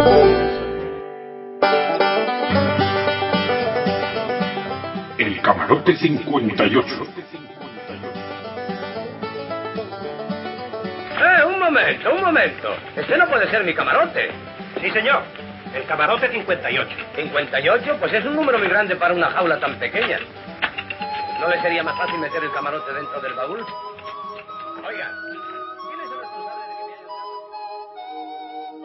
El Camarote 58. Un momento. Este no puede ser mi camarote. Sí, señor. El Camarote 58. ¿58? Pues es un número muy grande para una jaula tan pequeña. ¿No le sería más fácil meter el camarote dentro del baúl? Oiga, ¿quién es el responsable de que me hayan dado?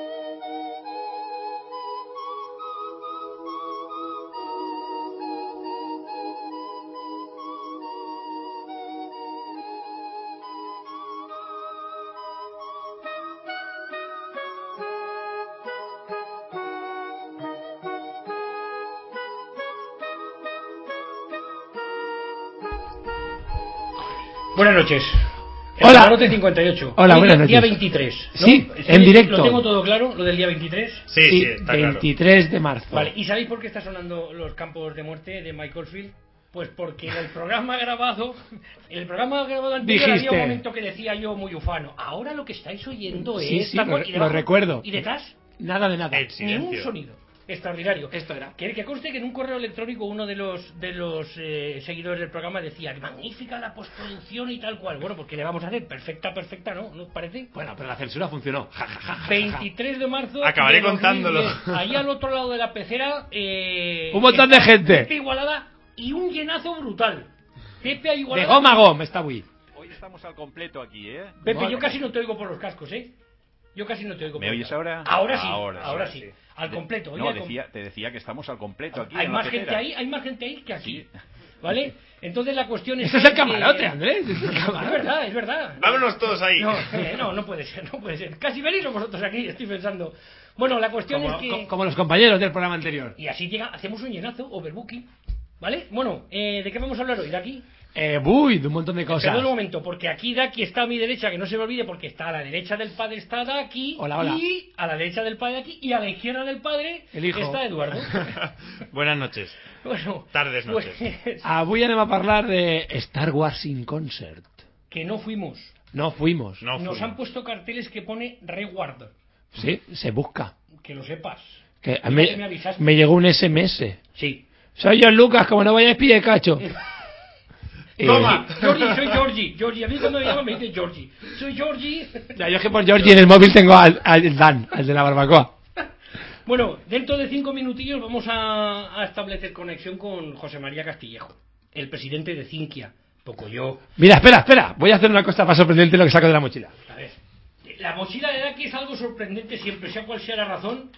Buenas noches. Hola. Camarote 58. Hola, buenas noches. Día 23, ¿no? Sí, en directo. ¿Lo tengo todo claro, lo del día 23? Sí, está 23 de marzo. Vale, ¿y sabéis por qué está sonando Los Campos de Muerte de Michael Field? Pues porque en el programa grabado anterior Dijiste. había un momento que decía yo muy ufano. Ahora lo que estáis oyendo Sí, es... sí, lo recuerdo. ¿Y detrás? Nada de nada. Ni un sonido. Extraordinario. Esto era. Que conste que en un correo electrónico uno de los seguidores del programa decía magnífica la postproducción y tal cual. Bueno, porque le vamos a hacer perfecta, ¿no? ¿No os parece? Bueno, pero la censura funcionó. Ja, ja, ja, ja, ja. 23 de marzo. Acabaré de 2010. contándolo. Ahí al otro lado de la pecera. Un montón de gente. Pepe Igualada y un llenazo brutal. Pepe De Igualada. goma a gom, está muy. Hoy estamos al completo aquí, ¿eh? Pepe, Madre yo casi mía. no te oigo por los cascos, ¿eh? Yo casi no te oigo. ¿Me por oyes los ahora? cascos. Ahora sí. Ahora Ahora sí. sí. Al completo. No, oye, te decía que estamos al completo aquí. hay en la más gente pecera. ahí, hay más gente ahí que aquí. Sí. ¿Vale? Entonces la cuestión es Eso es el que- camarote, Andrés. Es el Es camarote. verdad, es verdad. Vámonos todos ahí. No puede ser. Casi venís vosotros aquí, estoy pensando. Bueno, la cuestión es que... Como los compañeros del programa anterior. Y así hacemos un llenazo, overbooking. ¿Vale? Bueno, ¿de qué vamos a hablar hoy? ¿De aquí? De un montón de cosas. Perdón un momento, porque aquí Daki está a mi derecha, que no se me olvide, porque está a la derecha del padre está Daki. Hola, hola. Y a la derecha del padre aquí, y a la izquierda del padre El hijo. está Eduardo. Buenas noches. Bueno, Tardes, noches. pues, Avui anem a hablar de Star Wars in Concert. que no fuimos. No fuimos. No Nos fui. han puesto carteles que pone reward, Sí, se busca. que lo sepas. Que a Mira que me avisaste. me llegó un SMS. Sí. Soy yo, Lucas, como no vayas pide cacho. Toma, Georgie, soy Georgie. A mí cuando me llaman me dice Georgie. Soy Georgie. Ya, yo es que por Georgie en el móvil tengo al Dan, al de la barbacoa. Bueno, dentro de 5 minutillos vamos a establecer conexión con José María Castillejo, el presidente de Cinquia, Pocoyo. Mira, espera. Voy a hacer una cosa más sorprendente lo que saco de la mochila. A ver, la mochila de Daki es algo sorprendente siempre, sea cual sea la razón.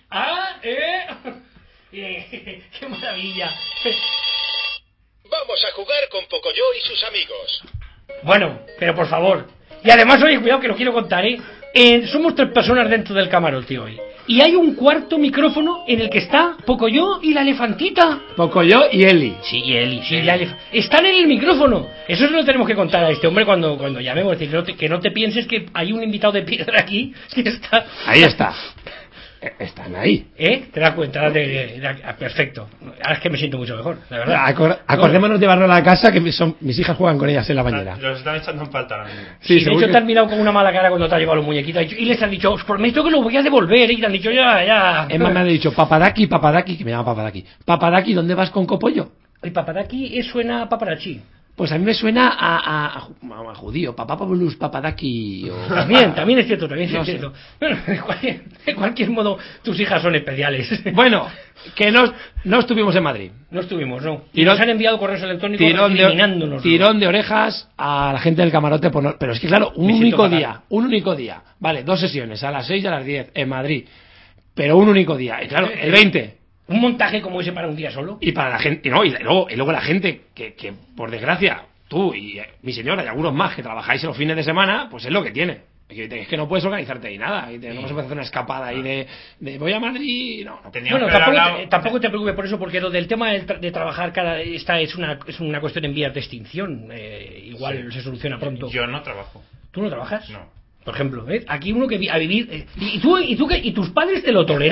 ¡Qué maravilla! Vamos a jugar con Pocoyo y sus amigos. Bueno, pero por favor. Y además, oye, cuidado que lo quiero contar, ¿eh? Somos 3 personas dentro del camarote hoy. Y hay un cuarto micrófono en el que está Pocoyo y la elefantita. Pocoyo y Eli. Sí, Eli, sí, están en el micrófono. Eso se lo tenemos que contar a este hombre cuando llamemos. Es decir, que no te pienses que hay un invitado de piedra aquí que está... Ahí está. Están ahí. ¿Te das cuenta? Perfecto. Ahora es que me siento mucho mejor, la verdad. Acordémonos de llevarlo a la casa, que mis hijas juegan con ellas en la bañera. Los están echando en falta ahora mismo. Sí, de seguro hecho que- te han mirado con una mala cara cuando te has llevado los muñequitos y les han dicho, os prometo que lo voy a devolver, y te han dicho, ya. Emma me ha dicho, Papadaki, que me llama Papadaki. Papadaki, ¿dónde vas con Copollo? El papadaki suena a paparachi. Pues a mí me suena a judío, Papapabulus, Papadaki. O... También es cierto, No sé. Bueno, de cualquier modo, tus hijas son especiales. Bueno, que no estuvimos en Madrid. No estuvimos, ¿no? Y Tirón- nos han enviado correos electrónicos recriminándonos. Tirón de orejas a la gente del camarote por no... Pero es que claro, un Me siento único día. Vale, 2 sesiones, a las 6 y a las 10 en Madrid. Pero un único día. Y claro, el 20. Un montaje como ese para un día solo. Y para la gente, y luego la gente que por desgracia, tú y mi señora y algunos más que trabajáis en los fines de semana, pues es lo que tiene. Es que no puedes organizarte ahí nada. Y no se puede hacer una escapada ahí de voy a Madrid. No. Teníamos Bueno, que haber hablado- tampoco te preocupes por eso, porque lo del tema de trabajar esta es una cuestión en vías de extinción. Igual se soluciona pronto. Yo no trabajo. ¿Tú no trabajas? No. Por ejemplo, aquí uno que a vivir... ¿Y tus padres te lo toleran?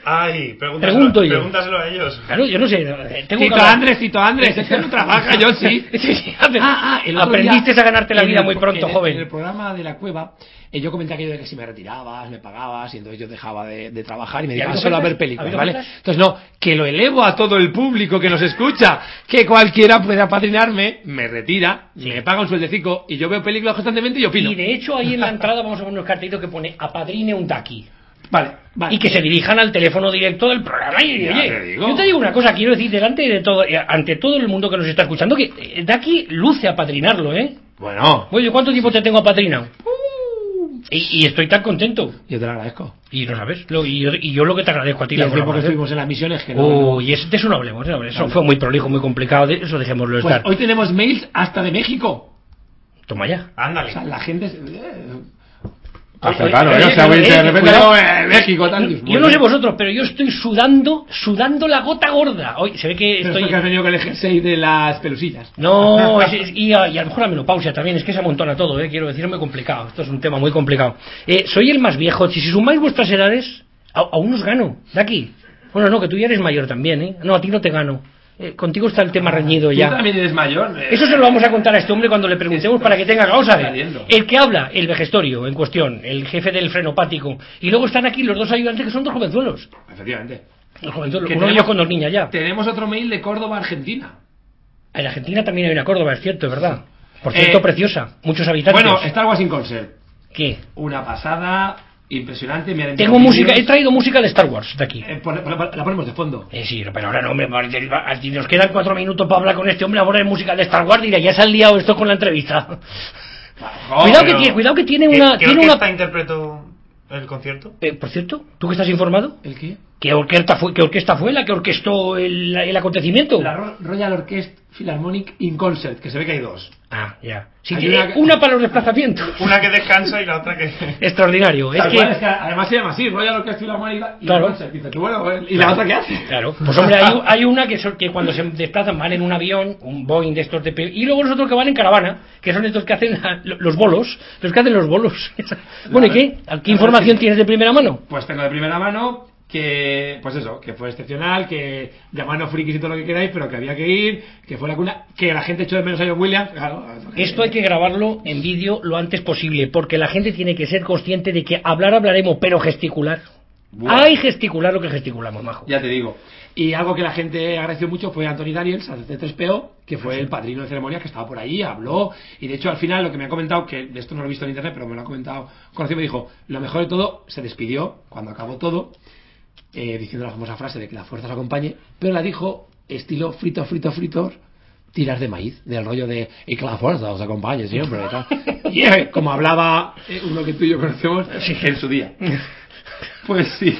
Ay, Pregunto yo. Pregúntaselo a ellos. Claro, yo no sé. Tengo Tito Andrés, es que no trabaja, yo sí. El otro aprendiste día, a ganarte la vida muy pronto, joven. En el programa de La Cueva, yo comenté aquello de que si me retirabas, me pagabas, y entonces yo dejaba de trabajar y me dedicaba solo a ver películas, ¿vale? Entonces no, que lo elevo a todo el público que nos escucha, que cualquiera puede apadrinarme, me retira, me paga un sueldecico y yo veo películas constantemente y opino. Y de hecho ahí en la entrada vamos a poner unos cartelitos que pone apadrine un Ducky. Vale. Y que se dirijan al teléfono directo del programa y oye, yo te digo una cosa, quiero decir delante de todo, ante todo el mundo que nos está escuchando, que Ducky luce apadrinarlo, Bueno. Oye, ¿cuánto tiempo te tengo apadrinado? Y estoy tan contento. Yo te lo agradezco. Y no sabes, y yo lo que te agradezco a ti. Y el tiempo que estuvimos en las misiones que no. Y de eso no hablemos, eso fue muy prolijo, muy complicado, de eso dejémoslo pues estar. Hoy tenemos mails hasta de México. Toma ya. Ándale. O sea, la gente... Claro, de repente México, tal. Yo no sé vosotros, pero yo estoy sudando la gota gorda. Hoy se ve que pero estoy. Que has venido con el jersey de las pelusillas. No, y a lo mejor la menopausia también, es que se amontona todo, quiero decir, es muy complicado. Esto es un tema muy complicado. Soy el más viejo, si sumáis vuestras edades, aún os gano, de aquí. Bueno, no, que tú ya eres mayor también, No, a ti no te gano. Contigo está el tema reñido ya. Tú también eres mayor. Eso se lo vamos a contar a este hombre cuando le preguntemos para que tenga causa. El que habla, el vejestorio en cuestión, el jefe del frenopático. Y luego están aquí los dos ayudantes que son dos jovenzuelos. Efectivamente. Los jovenzuelos, uno yo con dos niñas ya. Tenemos otro mail de Córdoba, Argentina. En Argentina también hay una Córdoba, es cierto, es verdad. Por cierto, preciosa. Muchos habitantes. Bueno, Star Wars in Concert. ¿Qué? Una pasada... Impresionante. Tengo música, he traído música de Star Wars de aquí. La ponemos de fondo. Sí, pero ahora no, hombre, nos quedan 4 minutos para hablar con este hombre, ahora de música de Star Wars, dirá, ya se han liado esto con la entrevista. Cuidado que tiene una... ¿Qué orquesta interpretó el concierto? Por cierto, ¿tú que estás informado? ¿El qué? ¿Qué orquesta fue la que orquestó el acontecimiento? La Royal Orchestra Philharmonic in Concert, que se ve que hay dos. Ah, ya. Sí, tiene una para los desplazamientos. Una que descansa y la otra que... Extraordinario. Es que además se llama así, Royal Orchestra Philharmonic in claro. Concert. Dice, bueno, ¿y la otra qué hace? Claro. Pues hombre, hay una que cuando se desplazan van en un avión, un Boeing de estos de... Y luego los otros que van en caravana, que son estos que hacen los bolos. Los que hacen los bolos. Bueno, ¿y qué? ¿Qué información tienes de primera mano? Pues tengo de primera mano... que pues eso, que fue excepcional, que llamarnos frikis y todo lo que queráis, pero que había que ir, que fue la cuna, que la gente echó de menos a John Williams, claro. Esto hay que grabarlo en vídeo lo antes posible, porque la gente tiene que ser consciente de que hablaremos, pero gesticular. Bueno. Hay gesticular lo que gesticulamos, majo. Ya te digo. Y algo que la gente agradeció mucho fue Anthony Daniels, de 3PO, que fue el padrino de ceremonia, que estaba por ahí, habló, y de hecho al final lo que me ha comentado, que de esto no lo he visto en internet, pero me lo ha comentado conocido, me dijo, lo mejor de todo, se despidió cuando acabó todo, diciendo la famosa frase de que la fuerza os acompañe, pero la dijo estilo fritos, tiras de maíz, del rollo de y que la fuerza os acompañe siempre y tal. Y como hablaba uno que tú y yo conocemos en su día. Pues sí.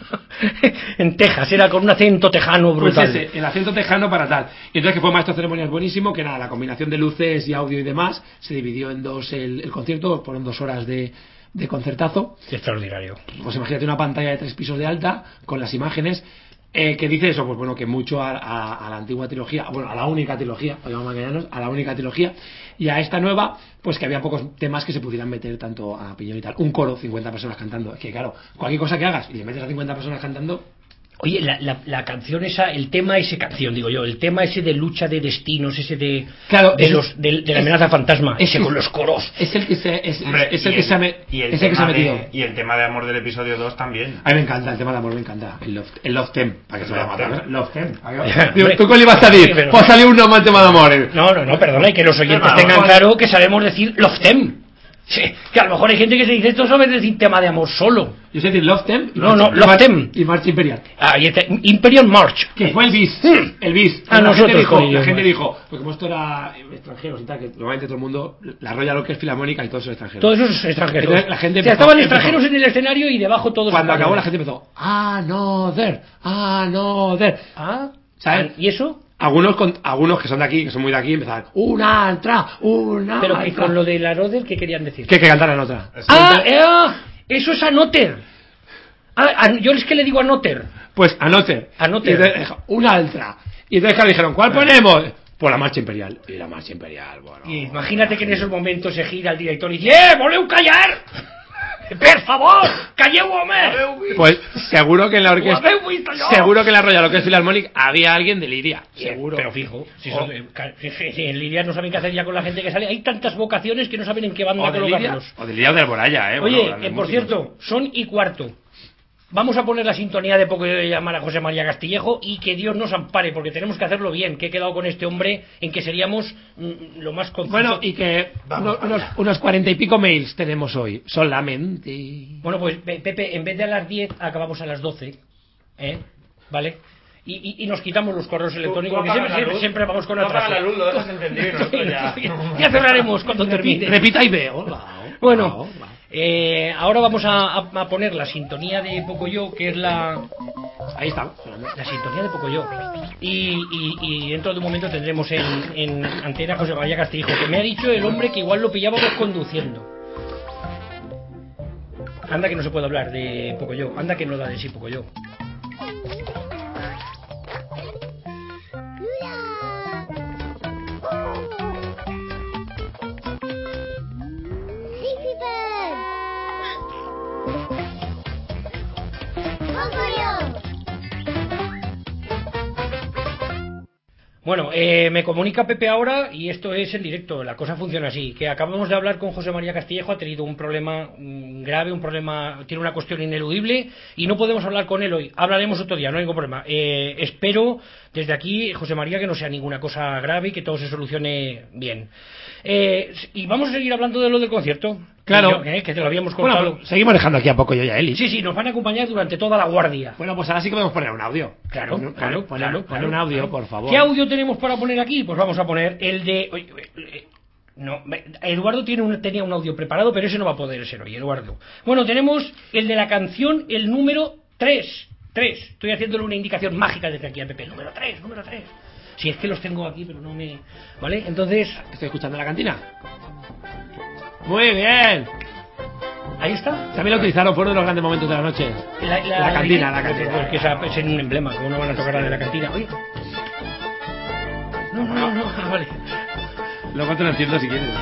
En Texas, era con un acento tejano brutal. Pues ese, el acento tejano para tal. Y entonces que fue maestro de ceremonias buenísimo, que nada, la combinación de luces y audio y demás, se dividió en dos el concierto, fueron 2 horas de concertazo. Extraordinario. Pues imagínate una pantalla de 3 pisos de alta con las imágenes, que dice eso, pues bueno, que mucho a la antigua trilogía, bueno, a la única trilogía, a la única trilogía, y a esta nueva, pues que había pocos temas que se pudieran meter tanto a piñón y tal. Un coro, 50 personas cantando, es que claro, cualquier cosa que hagas y le metes a 50 personas cantando. Oye, la canción esa, el tema el tema ese de lucha de destinos, ese de claro, de la amenaza fantasma, ese con los coros. Es el que se ha metido. Y el tema de amor del episodio 2 también. A mí me encanta, el tema de amor me encanta. El Love Theme, para que se vaya a matar. Love Theme. ¿Tú cuál ibas a decir? Pues salió un normal tema de amor. No, perdona, y que los oyentes tengan claro que sabemos decir Love Theme. Sí, que a lo mejor hay gente que se dice esto sabe decir tema de amor solo. Yo sé decir Love Theme. Love Theme. Y March Imperial. Y este, Imperial March. Que fue el bis. El bis. La gente dijo, porque como esto era extranjeros y tal, que normalmente todo el mundo, la Royal Orchestra Philharmónica y todos son extranjeros. Todos esos extranjeros. Entonces, la gente estaban extranjeros en el escenario y debajo todos. Cuando acabó la gente empezó, Another. ¿Sabes? ¿Y eso? Algunos que son de aquí, que son muy de aquí, empezaron una altra. Pero que con lo de la Roder, ¿qué querían decir? Que cantaran otra. Eso es Anoter. Yo es que le digo Anoter. Pues Anoter. Una altra. Y entonces dijeron, ¿cuál ponemos? Pues la marcha imperial. Y la marcha imperial, bueno. Y imagínate que en esos momentos se gira el director y dice, ¡voleu callar! Per favor, calleu, home! Pues seguro que en la orquesta, Ho haveu vist allò? seguro que en la Royal Orchestra Philharmonic había alguien de Liria, seguro. Pero fijo, si en Lidia no saben qué hacer ya con la gente que sale. Hay tantas vocaciones que no saben en qué banda O de Liria, colocarlos. o de Liria o de Alboraya, Oye, bueno, grandes por músicos. cierto, son y cuarto. Vamos a poner la sintonía de poco de llamar a José María Castillejo y que Dios nos ampare, porque tenemos que hacerlo bien, que he quedado con este hombre en que seríamos lo más conciso. Bueno, y que unos 40 y pico mails tenemos hoy, solamente. Bueno, pues Pepe, en vez de a las 10 acabamos a las 12, ¿vale? Y nos quitamos los correos electrónicos, tú porque apagas la luz, siempre vamos con tú atraso. apagas la luz, lo dejas encendido y nosotros ya. Ya cerraremos cuando termine. Repita y ve. Hola. Bueno, ahora vamos a poner la sintonía de Pocoyo, que es la Ahí está. sintonía de Pocoyo. Y dentro de un momento tendremos en antena José María Castillejo, que me ha dicho el hombre que igual lo pillábamos conduciendo. Anda que no se puede hablar de Pocoyo, anda que no da de sí Pocoyo. Bueno, me comunica Pepe ahora y esto es en directo, la cosa funciona así, que acabamos de hablar con José María Castillejo, ha tenido un problema grave, tiene una cuestión ineludible y no podemos hablar con él hoy, hablaremos otro día, no hay ningún problema. Espero desde aquí, José María, que no sea ninguna cosa grave y que todo se solucione bien. Y vamos a seguir hablando de lo del concierto. Claro. Que te lo habíamos contado. Bueno, seguimos dejando aquí a poco yo y a Eli. Sí, nos van a acompañar durante toda la guardia. Bueno, pues ahora sí que podemos poner un audio. Claro. Poner un audio, por favor. ¿Qué audio tenemos para poner aquí? Pues vamos a poner el de... No, Eduardo tenía un audio preparado, pero ese no va a poder ser hoy, Eduardo. Bueno, tenemos el de la canción, el número 3. Estoy haciéndole una indicación mágica desde aquí a Pepe. Número 3. Si es que los tengo aquí, pero no me... ¿Vale? Entonces... ¿Estoy escuchando la cantina? Muy bien. Ahí está. También lo utilizaron, fue uno de los grandes momentos de la noche. La cantina. Pues que es un emblema, como no van a tocar la de la cantina. Oye. No, vale. Luego te lo entiendo si quieres.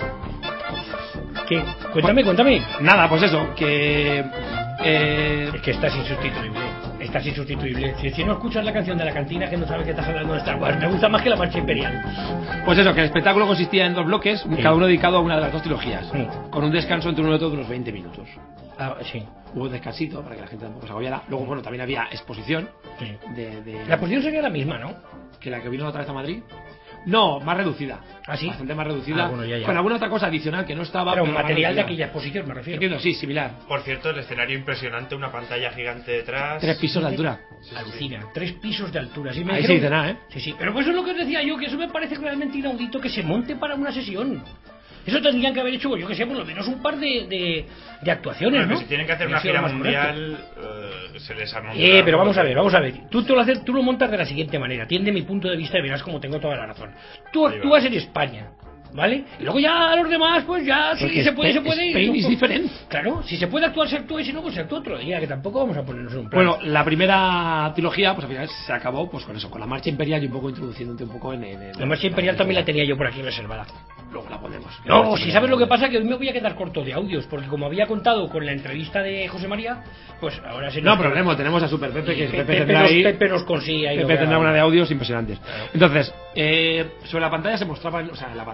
¿Qué? Cuéntame. Nada, pues eso, que... Es que estás insustituible. Si no escuchas la canción de la cantina, que no sabes que estás hablando de Star Wars. Me gusta más que la marcha imperial. Pues eso, que el espectáculo consistía en 2 bloques, cada uno dedicado a una de las 2 trilogías, con un descanso entre uno y otro de unos 20 minutos. Sí. Hubo un descansito para que la gente tampoco se agobiara. Luego, bueno, también había exposición. Sí. De... La exposición sería la misma, ¿no? Que la que vino otra vez a Madrid. No, más reducida. ¿Ah, sí? Bastante más reducida. Bueno, ya. Con alguna otra cosa adicional que no estaba. Pero material de aquella exposición, me refiero. Entiendo, sí, similar. Por cierto, el escenario impresionante, una pantalla gigante detrás. 3 pisos de altura. Alucina. 3 pisos de altura. ¿Sí? Ahí se dice nada, ¿eh? Sí. Pero pues eso es lo que os decía yo, que eso me parece realmente inaudito que se monte para una sesión. Eso tendrían que haber hecho, yo que sé, por lo menos un par de actuaciones, bueno, ¿no? Si tienen que hacer una gira mundial, se les ha montado. Pero vamos a ver. Tú lo montas de la siguiente manera. Atiende mi punto de vista y verás como tengo toda la razón. Tú actúas en España, ¿vale? Y luego ya los demás, pues ya, si se puede. Spain es diferente. Claro, si se puede actuar, se actúa, y si no, pues se actúa otro día, que tampoco vamos a ponernos en un plan. Bueno, la primera trilogía, pues al final se acabó pues con eso, con la marcha imperial y un poco introduciéndote un poco en la marcha imperial también la tenía yo por aquí reservada. Luego la ponemos. No, si sabes lo que pasa, que hoy me voy a quedar corto de audios, porque como había contado con la entrevista de José María, pues ahora sí. No problema, tenemos a Super Pepe, que Pepe nos consigue ahí. Pepe tendrá una de audios impresionantes. Claro. Entonces, sobre la pantalla se mostraban,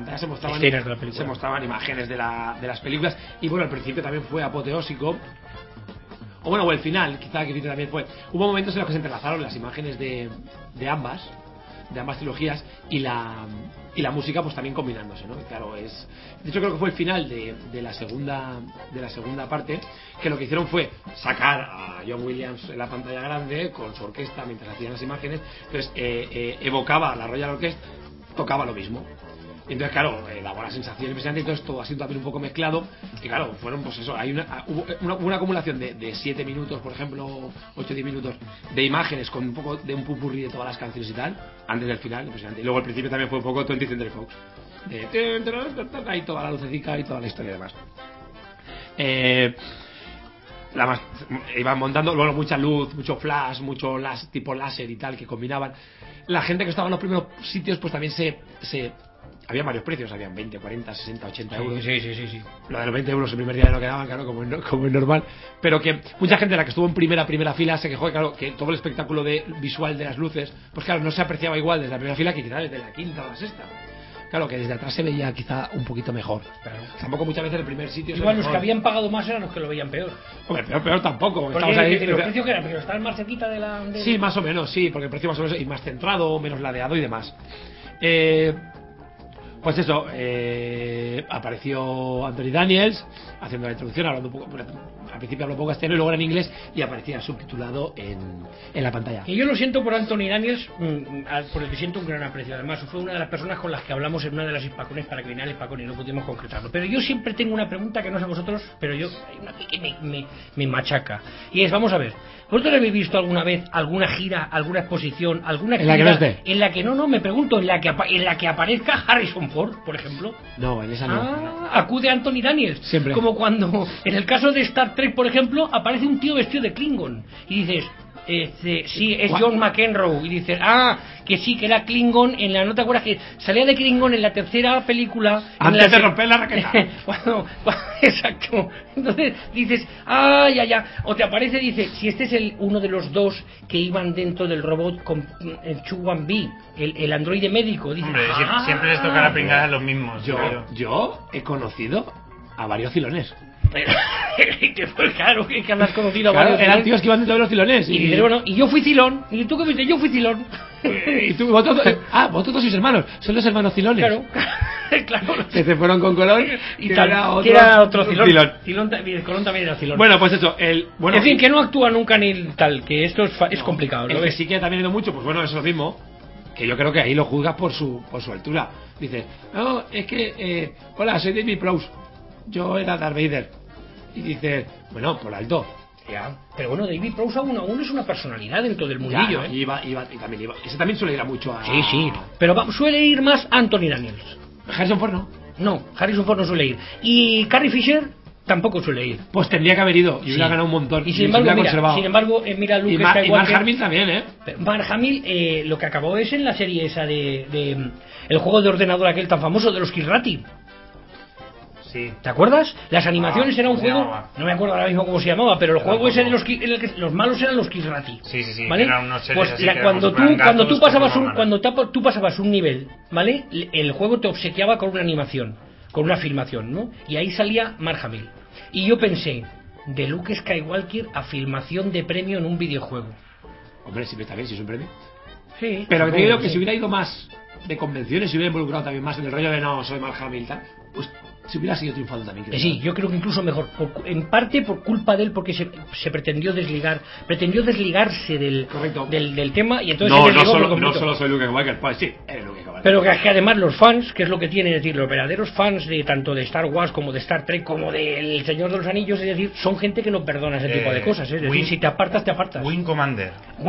se mostraban imágenes de las películas, y bueno, al principio también fue apoteósico. O el final, quizá que también fue. Hubo momentos en los que se entrelazaron las imágenes de ambas trilogías y la música pues también combinándose, ¿no? Claro, de hecho creo que fue el final de la segunda parte, que lo que hicieron fue sacar a John Williams en la pantalla grande con su orquesta mientras hacían las imágenes. Entonces evocaba a la Royal Orchestra, tocaba lo mismo. Y entonces, claro, la buena sensación impresionante, y todo esto ha sido también un poco mezclado. Y claro, fueron pues eso, hubo una acumulación de 7 minutos, por ejemplo, 8-10 minutos de imágenes con un poco de un pupurrí de todas las canciones y tal, antes del final, impresionante. Y luego al principio también fue un poco 20th Century Fox, ahí toda la lucecica y toda la historia demás. Iban montando, bueno, mucha luz, mucho flash, mucho tipo láser y tal, que combinaban. La gente que estaba en los primeros sitios pues también se había varios precios, habían 20, 40, 60, 80 euros. Sí. Lo de los 20 euros el primer día no quedaban, claro, como es normal. Pero que mucha gente, la que estuvo en primera fila, se quejó, claro, que todo el espectáculo visual de las luces, pues claro, no se apreciaba igual desde la primera fila que quizás desde la quinta o la sexta. Claro, que desde atrás se veía quizá un poquito mejor. Claro. Tampoco muchas veces el primer sitio. Igual los que habían pagado más eran los que lo veían peor. Hombre, peor tampoco. Porque ahí, los precios que eran, pero estaban más cerquita de la... Sí, más o menos, sí, porque el precio más o menos y más centrado, menos ladeado y demás. Pues eso, apareció Anthony Daniels haciendo la introducción, hablando un poco, al principio habló un poco castellano y luego era en inglés y aparecía subtitulado en la pantalla. Y yo lo siento por Anthony Daniels, por el que siento un gran aprecio. Además, fue una de las personas con las que hablamos en una de las Hispacones para Criminal Hispacón y no pudimos concretarlo. Pero yo siempre tengo una pregunta que no sé vosotros, pero hay una que me machaca. Y es, vamos a ver, ¿vosotros habéis visto alguna vez alguna gira, alguna exposición, alguna actividad en la que no esté? En la que no, me pregunto, en la que aparezca Harrison Ford, por ejemplo? No, en esa no. Acude Anthony Daniels. Siempre. Como cuando, en el caso de Star Trek, por ejemplo, aparece un tío vestido de Klingon. Y dices, sí, es John McEnroe. Y dices, que sí, que era Klingon en la... ¿No te acuerdas que salía de Klingon en la tercera película? Antes de romper la raqueta. Exacto. Entonces dices, ya. O te aparece, dice, si este es uno de los dos que iban dentro del robot con el Chu-1B, el androide médico. Dices, hombre, siempre les toca la pringada a los mismos. Yo he conocido a varios cilones. Pues claro, que has conocido a claro, varios eran tíos que iban dentro de los cilones. Y dices, bueno, y yo fui cilón. ¿Y tú qué fuiste? Yo fui cilón. Y tú, vosotros sois hermanos. Son los hermanos cilones. Claro. Que se fueron con Colón y tal, que era otro cilón. Colón también era cilón. Bueno, pues eso. En fin, que no actúa nunca ni tal, que esto es complicado. El que sí que también ha ido mucho, pues bueno, eso es lo mismo. Que yo creo que ahí lo juzgas por su altura. Dice, no, es que, hola, soy David Prowse. Yo era Darth Vader. Y dices, bueno, por alto. Ya, pero bueno, David Prowse aún es una personalidad dentro del mundillo. Ya, iba, y también iba. Ese también suele ir a mucho a... Sí, pero suele ir más Anthony Daniels. Harrison Ford no. No, Harrison Ford no suele ir. Y Carrie Fisher tampoco suele ir. Pues tendría que haber ido y hubiera ganado un montón. Y sin embargo, mira Luke Skywalker. Y Mark Hamill también, ¿eh? Mark Hamill lo que acabó es en la serie esa de el juego de ordenador aquel tan famoso de los Kirrati. Sí. ¿Te acuerdas? Las animaciones era un juego, llamaba? No me acuerdo ahora mismo cómo se llamaba, pero el juego ese en el que los malos eran los Kirrati. Sí. ¿Vale? Eran unos seres pues así cuando tú pasabas un nivel, ¿vale? El juego te obsequiaba con una animación, con una filmación, ¿no? Y ahí salía Mark Hamill. Y yo pensé, de Luke Skywalker a filmación de premio en un videojuego. Hombre, siempre está bien, si es un premio. Sí. Pero te digo que si hubiera ido más de convenciones, si hubiera involucrado también más en el rollo de no, soy Mark Hamill, tal, pues si hubiera sido triunfando también. Sí, yo creo que incluso mejor, en parte por culpa de él, porque se pretendió desligarse del tema y entonces no solo soy Luke Skywalker, pues sí, eres Luke Skywalker. Pero que además los fans, que es lo que tienen, es decir, los verdaderos fans de tanto de Star Wars como de Star Trek como del Señor de los Anillos, es decir, son gente que no perdona ese tipo de cosas, es decir, si te apartas, te apartas. Wing Commander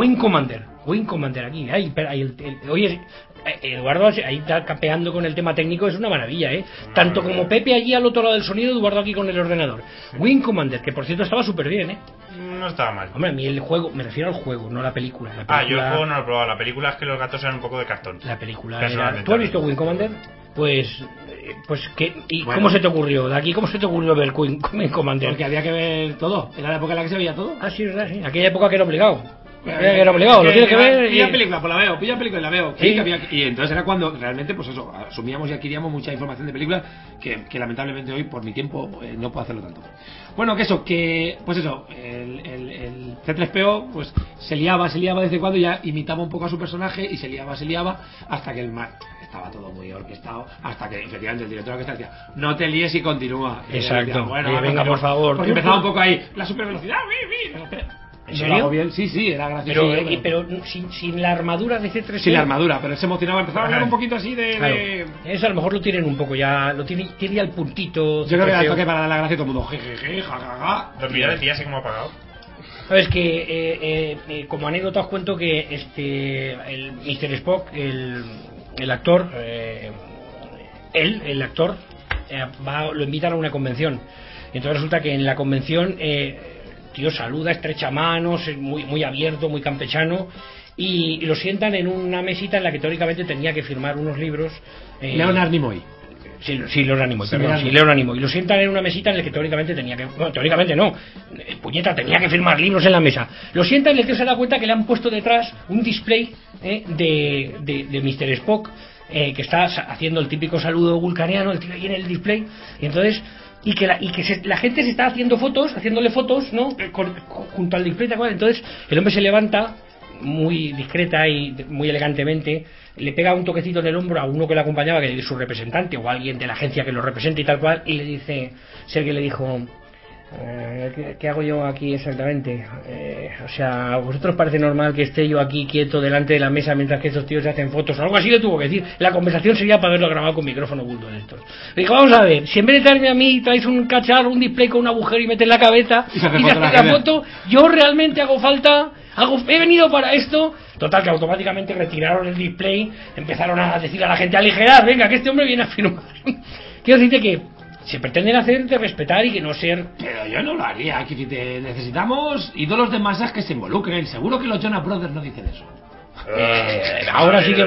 aquí. Oye, Eduardo ahí está capeando con el tema técnico, es una maravilla, tanto como Pepe allí al otro lado del sonido, Eduardo aquí con el ordenador. Wing Commander, que por cierto estaba súper bien, No estaba mal. Hombre, a mí el juego, me refiero al juego, no a la película. Yo el juego no lo he probado. La película es que los gatos eran un poco de cartón. La película era... ¿Tú has visto Wing Commander? Pues ¿cómo se te ocurrió? ¿De aquí cómo se te ocurrió ver Wing Commander? Porque había que ver todo. Era la época en la que se veía todo. Sí, verdad, sí. Aquella época que era obligado. Era obligado, lo tienes que ver. Pilla película, pues la veo, y la veo. ¿Sí? Y entonces era cuando realmente, pues eso, asumíamos y adquiríamos mucha información de películas que lamentablemente hoy, por mi tiempo, no puedo hacerlo tanto. Bueno, pues eso, el C3PO, pues se liaba de vez en cuando, ya imitaba un poco a su personaje y se liaba, hasta que el mar estaba todo muy orquestado, hasta que efectivamente el director de orquesta decía, no te líes y continúa. Exacto. Decía, bueno, venga, continúa, por favor. Porque empezaba un poco ahí, la supervelocidad, ¿En serio? Bien. Sí, era gracioso. Pero sin la armadura de C3PO. Sin la armadura, pero él se emocionaba, empezaba a hablar un poquito así de... Eso a lo mejor lo tienen un poco ya, tiene ya el puntito. Yo creo que era toque para dar la gracia a todo el mundo, jejeje, jajaja. Lo miró decía así como apagado. Sabes que como anécdota os cuento que el Mr. Spock, el actor, el actor lo invitan a una convención. Y entonces resulta que en la convención tío saluda, estrecha manos, es muy abierto, muy campechano, y lo sientan en una mesita en la que teóricamente tenía que firmar unos libros. Leonard Nimoy. Sí, Leonard Nimoy, perdón, sí, Leonard Nimoy. Y lo sientan en una mesita en la que teóricamente tenía que... No, teóricamente no. Puñeta, tenía que firmar libros en la mesa. Lo sientan y el tío se da cuenta que le han puesto detrás un display de Mr. Spock, que está haciendo el típico saludo vulcaniano, el tío ahí en el display. Y entonces... la gente se está haciéndole fotos, ¿no? Junto al display, ¿te acuerdas? Entonces el hombre se levanta muy discreta y muy elegantemente, le pega un toquecito en el hombro a uno que le acompañaba, que es su representante o alguien de la agencia que lo represente y tal cual, y le dice, Sergei le dijo, ¿qué hago yo aquí exactamente? O sea, ¿a vosotros parece normal que esté yo aquí quieto delante de la mesa mientras que estos tíos se hacen fotos? O algo así le tuvo que decir. La conversación sería para haberlo grabado con micrófono bulto de estos. Le dijo, vamos a ver, si en vez de traerme a mí traes un cacharro, un display con un agujero y metes la cabeza y te haces la foto, yo realmente hago falta... he venido para esto. Total, que automáticamente retiraron el display, empezaron a decir a la gente, aligerar, venga, que este hombre viene a firmar. Quiero decirte que se pretenden hacer de respetar y que no ser... Pero yo no lo haría, aquí necesitamos ídolos de masas que se involucren. Seguro que los Jonas Brothers no dicen eso. Ahora sí que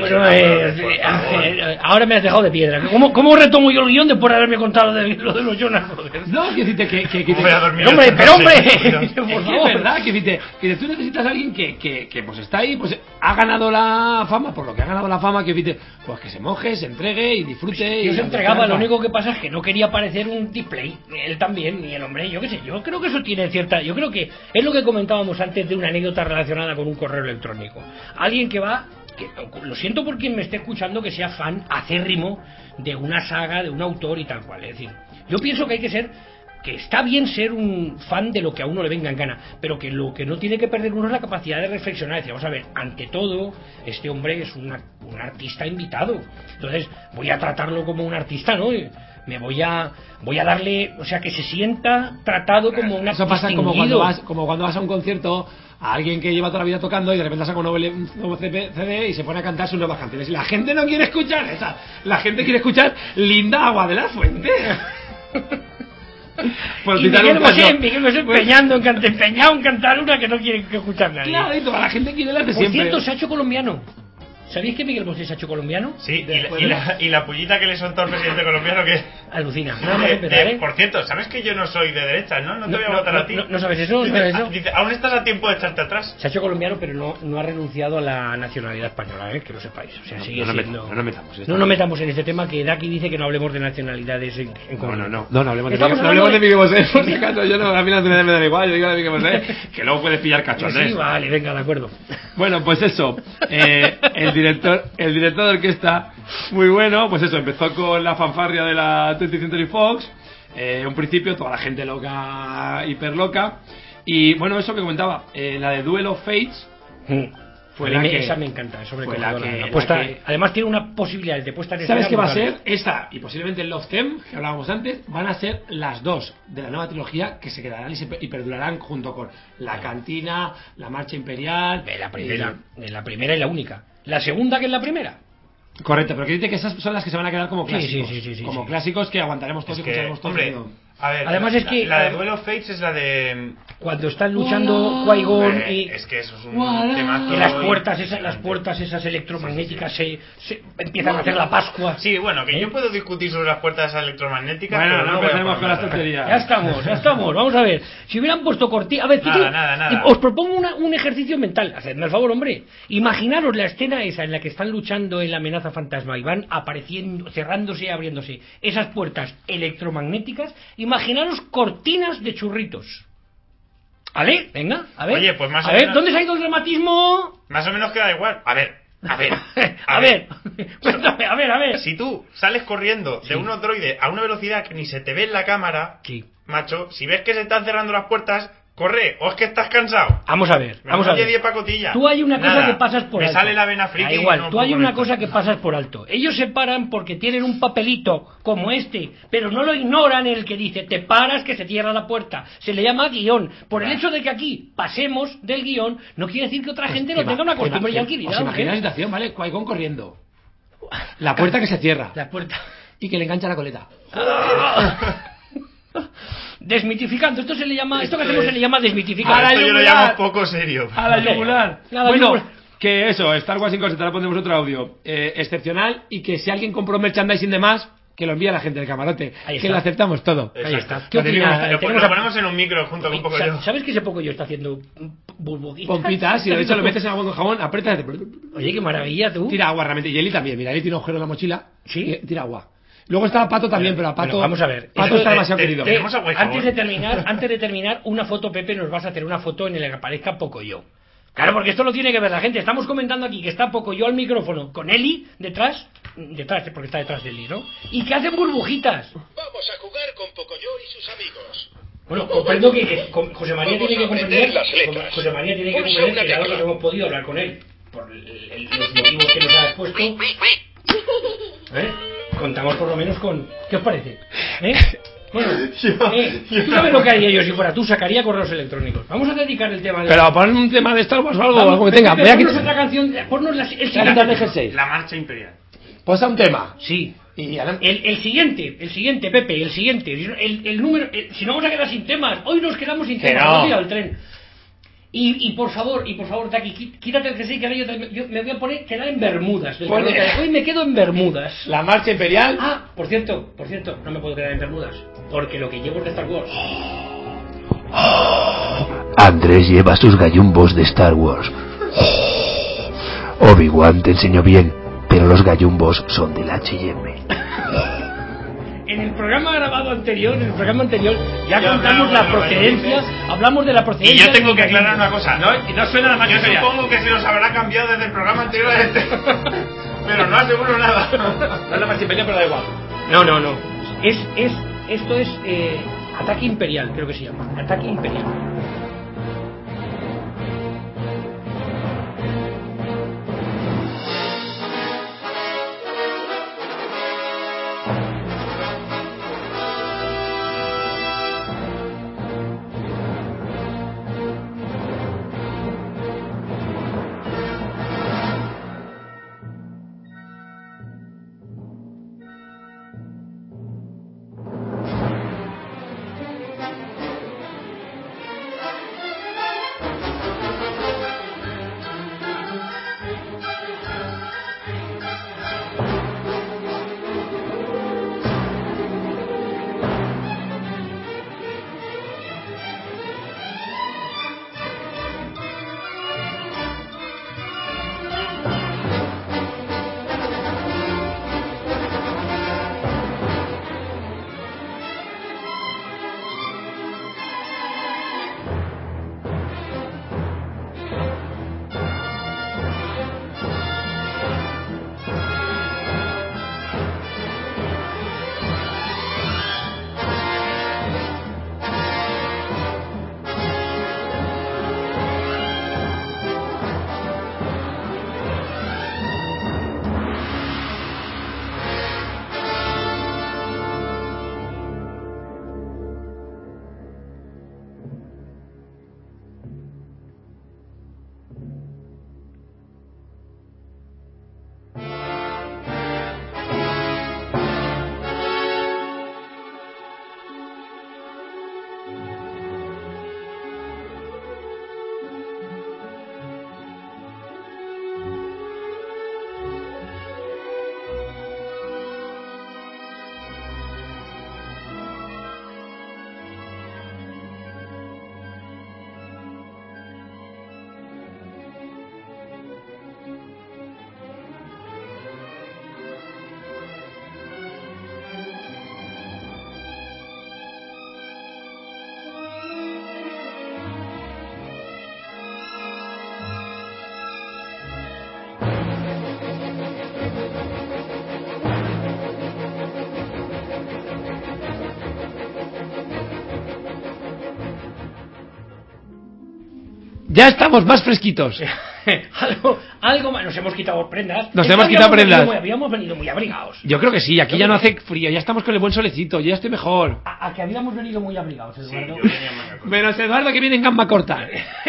ahora me has dejado de piedra. ¿Cómo retomo yo el guión después de haberme contado lo de los Jonas Brothers? No, quiero decirte que voy a dormir. Hombre, pero hombre, por favor, es verdad, que tú necesitas a alguien que pues está ahí, pues ha ganado la fama, por lo que ha ganado la fama, que pues que se moje, se entregue y disfrute. Yo se entregaba, lo único que pasa es que no quería parecer un display, él también, y el hombre, yo qué sé, yo creo que eso tiene cierta, yo creo que es lo que comentábamos antes de una anécdota relacionada con un correo electrónico. Alguien que va, lo siento por quien me esté escuchando que sea fan acérrimo de una saga, de un autor y tal cual, es decir, yo pienso que hay que ser, que está bien ser un fan de lo que a uno le venga en gana, pero que lo que no tiene que perder uno es la capacidad de reflexionar, decir, vamos a ver, ante todo este hombre es un artista invitado, entonces voy a tratarlo como un artista, ¿no? Me voy a darle, o sea, que se sienta tratado como un eso pasa como cuando vas a un concierto a alguien que lleva toda la vida tocando y de repente saca un nuevo CD y se pone a cantar sus nuevas canciones y la gente no quiere escuchar esa, la gente quiere escuchar Linda Agua de la Fuente. Pues y Miguel Bosé empeñado en cantar una que no quiere escuchar nadie. Claro, y toda la gente quiere la de siempre. Por siempre. cierto, se ha hecho colombiano. ¿Sabéis que Miguel Bosé se ha hecho colombiano? Sí, y la pullita que le soltó al presidente colombiano que... Alucina. Por cierto, ¿sabes que yo no soy de derecha, no? No te voy a votar a ti. ¿No sabes eso? Dice, aún estás a tiempo de echarte atrás. Se ha hecho colombiano, pero no ha renunciado a la nacionalidad española, que lo sepáis. O sea, sigue siendo... No nos metamos en este tema, que Daki dice que no hablemos de nacionalidades en No hablemos de Miguel Bosé, por si acaso. Yo no, a mí la nacionalidad me da igual, yo digo de Miguel Bosé, que luego puedes pillar cacho, Andrés. Sí, vale, venga, de acuerdo. Bueno, pues eso, el director de orquesta, muy bueno, pues eso, empezó con la fanfarria de la 20th Century Fox, un principio, toda la gente loca, hiper loca, y bueno, eso que comentaba, la de Duel of Fates, fue la que... Esa me encanta, sobre todo la puesta, además tiene una posibilidad de puesta en escena. ¿Sabes qué va a ser? Esta, y posiblemente el Love Theme, que hablábamos antes, van a ser las dos de la nueva trilogía que se quedarán y perdurarán junto con La Cantina, La Marcha Imperial... De la primera y la única. La segunda, que es la primera. Correcto, pero que dice que esas son las que se van a quedar como clásicos. Sí, como clásicos que aguantaremos todos y escucharemos todos. Hombre, a ver, además es que la de Duel of Fates es la de cuando están luchando Qui-Gon y es que eso es un temazo. Y las puertas esas electromagnéticas se empiezan a hacer la Pascua. Sí, bueno, que yo puedo discutir sobre las puertas electromagnéticas, bueno, pero no empezaremos con las tonterías. Ya estamos, vamos a ver. Si hubieran puesto cortina, a ver, nada. Os propongo un ejercicio mental, hacedme el favor, hombre. Imaginaros la escena esa en la que están luchando en la amenaza fantasma y van apareciendo, cerrándose y abriéndose esas puertas electromagnéticas. Imaginaros cortinas de churritos. ¿Vale? Venga, a ver. Oye, pues más a o ver, menos... ¿dónde se ha ido el dramatismo? Más o menos queda igual. A ver. Cuéntame, a ver. Si tú sales corriendo de un droide a una velocidad que ni se te ve en la cámara, macho, si ves que se están cerrando las puertas, corre, o es que estás cansado. Vamos a ver. Tú hay una cosa que pasas por alto. Me sale la vena friki. Da igual, tú hay una cosa que pasas por alto. Ellos se paran porque tienen un papelito como este, pero no lo ignoran, el que dice, te paras que se cierra la puerta. Se le llama guión. Por el hecho de que aquí pasemos del guión, no quiere decir que otra gente no tenga una costumbre ya adquirida. Os imagináis la situación, ¿vale? Qui-Gon corriendo. La puerta que se cierra. La puerta. Y que le engancha la coleta. Desmitificando, esto que hacemos se le llama desmitificar. Esto yo lo llamo poco serio. A la yugular. Nada, Bueno, yugular. que eso, Star Wars sin cosas, ahora ponemos otro audio excepcional, y que si alguien compró merchandising de más, que lo envíe a la gente del camarote, Ahí que está. lo aceptamos todo. Ahí está. ¿Qué opinas? Lo Tenemos a- ponemos en un micro junto con un poco yo. ¿Sabes que ese poco yo está haciendo burbujitas? Pompitas, si de hecho lo metes en agua con jabón, aprietas, Oye, qué maravilla, tú. tira agua realmente. Y Eli también, mira, Eli tiene un agujero en la mochila, ¿Sí? y tira agua. Luego está Pato también, pero a Pato... Bueno, vamos a ver. Pato Esto- está demasiado querido. tenemos agua y jabón. Antes de terminar, una foto, Pepe, nos vas a hacer una foto en la que aparezca Pocoyo. Claro, porque esto lo tiene que ver la gente. Estamos comentando aquí que está Pocoyo al micrófono, con Eli detrás, porque está detrás de Eli, ¿no? Y que hacen burbujitas. Vamos a jugar con Pocoyo y sus amigos. Bueno, comprendo que José María tiene que comprender. Las letras. José María tiene que Pulsa comprender una que dado tecla. que no hemos podido hablar con él por los motivos que nos ha expuesto, ¿eh? Contamos por lo menos con... ¿Qué os parece? Bueno, tú sabes lo que haría yo si fuera tú, sacaría correos electrónicos. Vamos a dedicar el tema de... Pero pon un tema de Star Wars o algo, Vamos, algo que tenga. Pepe, Voy a ponnos quitar... otra canción, ponnos el Voy a siguiente. quitarle jersey. La marcha imperial. Posa un tema. Sí. Y ahora- El siguiente, Pepe, el siguiente. El número... si no vamos a quedar sin temas. Hoy nos quedamos sin Que temas. no. Hemos tirado el tren. Y por favor, Taki, quítate el jersey, que ahora yo me voy a poner quedar en Bermudas. Del Pone- calor. Hoy me quedo en Bermudas. La marcha imperial. Ah, por cierto, no me puedo quedar en Bermudas. Porque lo que llevo es de Star Wars. Andrés lleva sus gallumbos de Star Wars. Obi-Wan te enseñó bien, pero los gallumbos son del H&M. En el programa grabado anterior, ya Ya contamos hablamos la de los procedencia, gallumbos. hablamos de la Y procedencia. yo tengo de que los aclarar una gallumbos. cosa. Y no suena la marcha Yo imperial. supongo que se los habrá cambiado desde el programa anterior a este. Pero no aseguro nada. No es la marcha imperial, pero da igual. No. Esto es Ataque Imperial, creo que se llama. Ataque Imperial. Ya estamos más fresquitos. algo más. Nos hemos quitado prendas. Nos Es que hemos quitado prendas. Habíamos venido muy abrigados. Yo creo que sí, aquí ya no hace frío, ya estamos con el buen solecito, ya estoy mejor. A que habíamos venido muy abrigados, Eduardo. Yo tenía manga corta. Menos Eduardo que viene en gamba corta.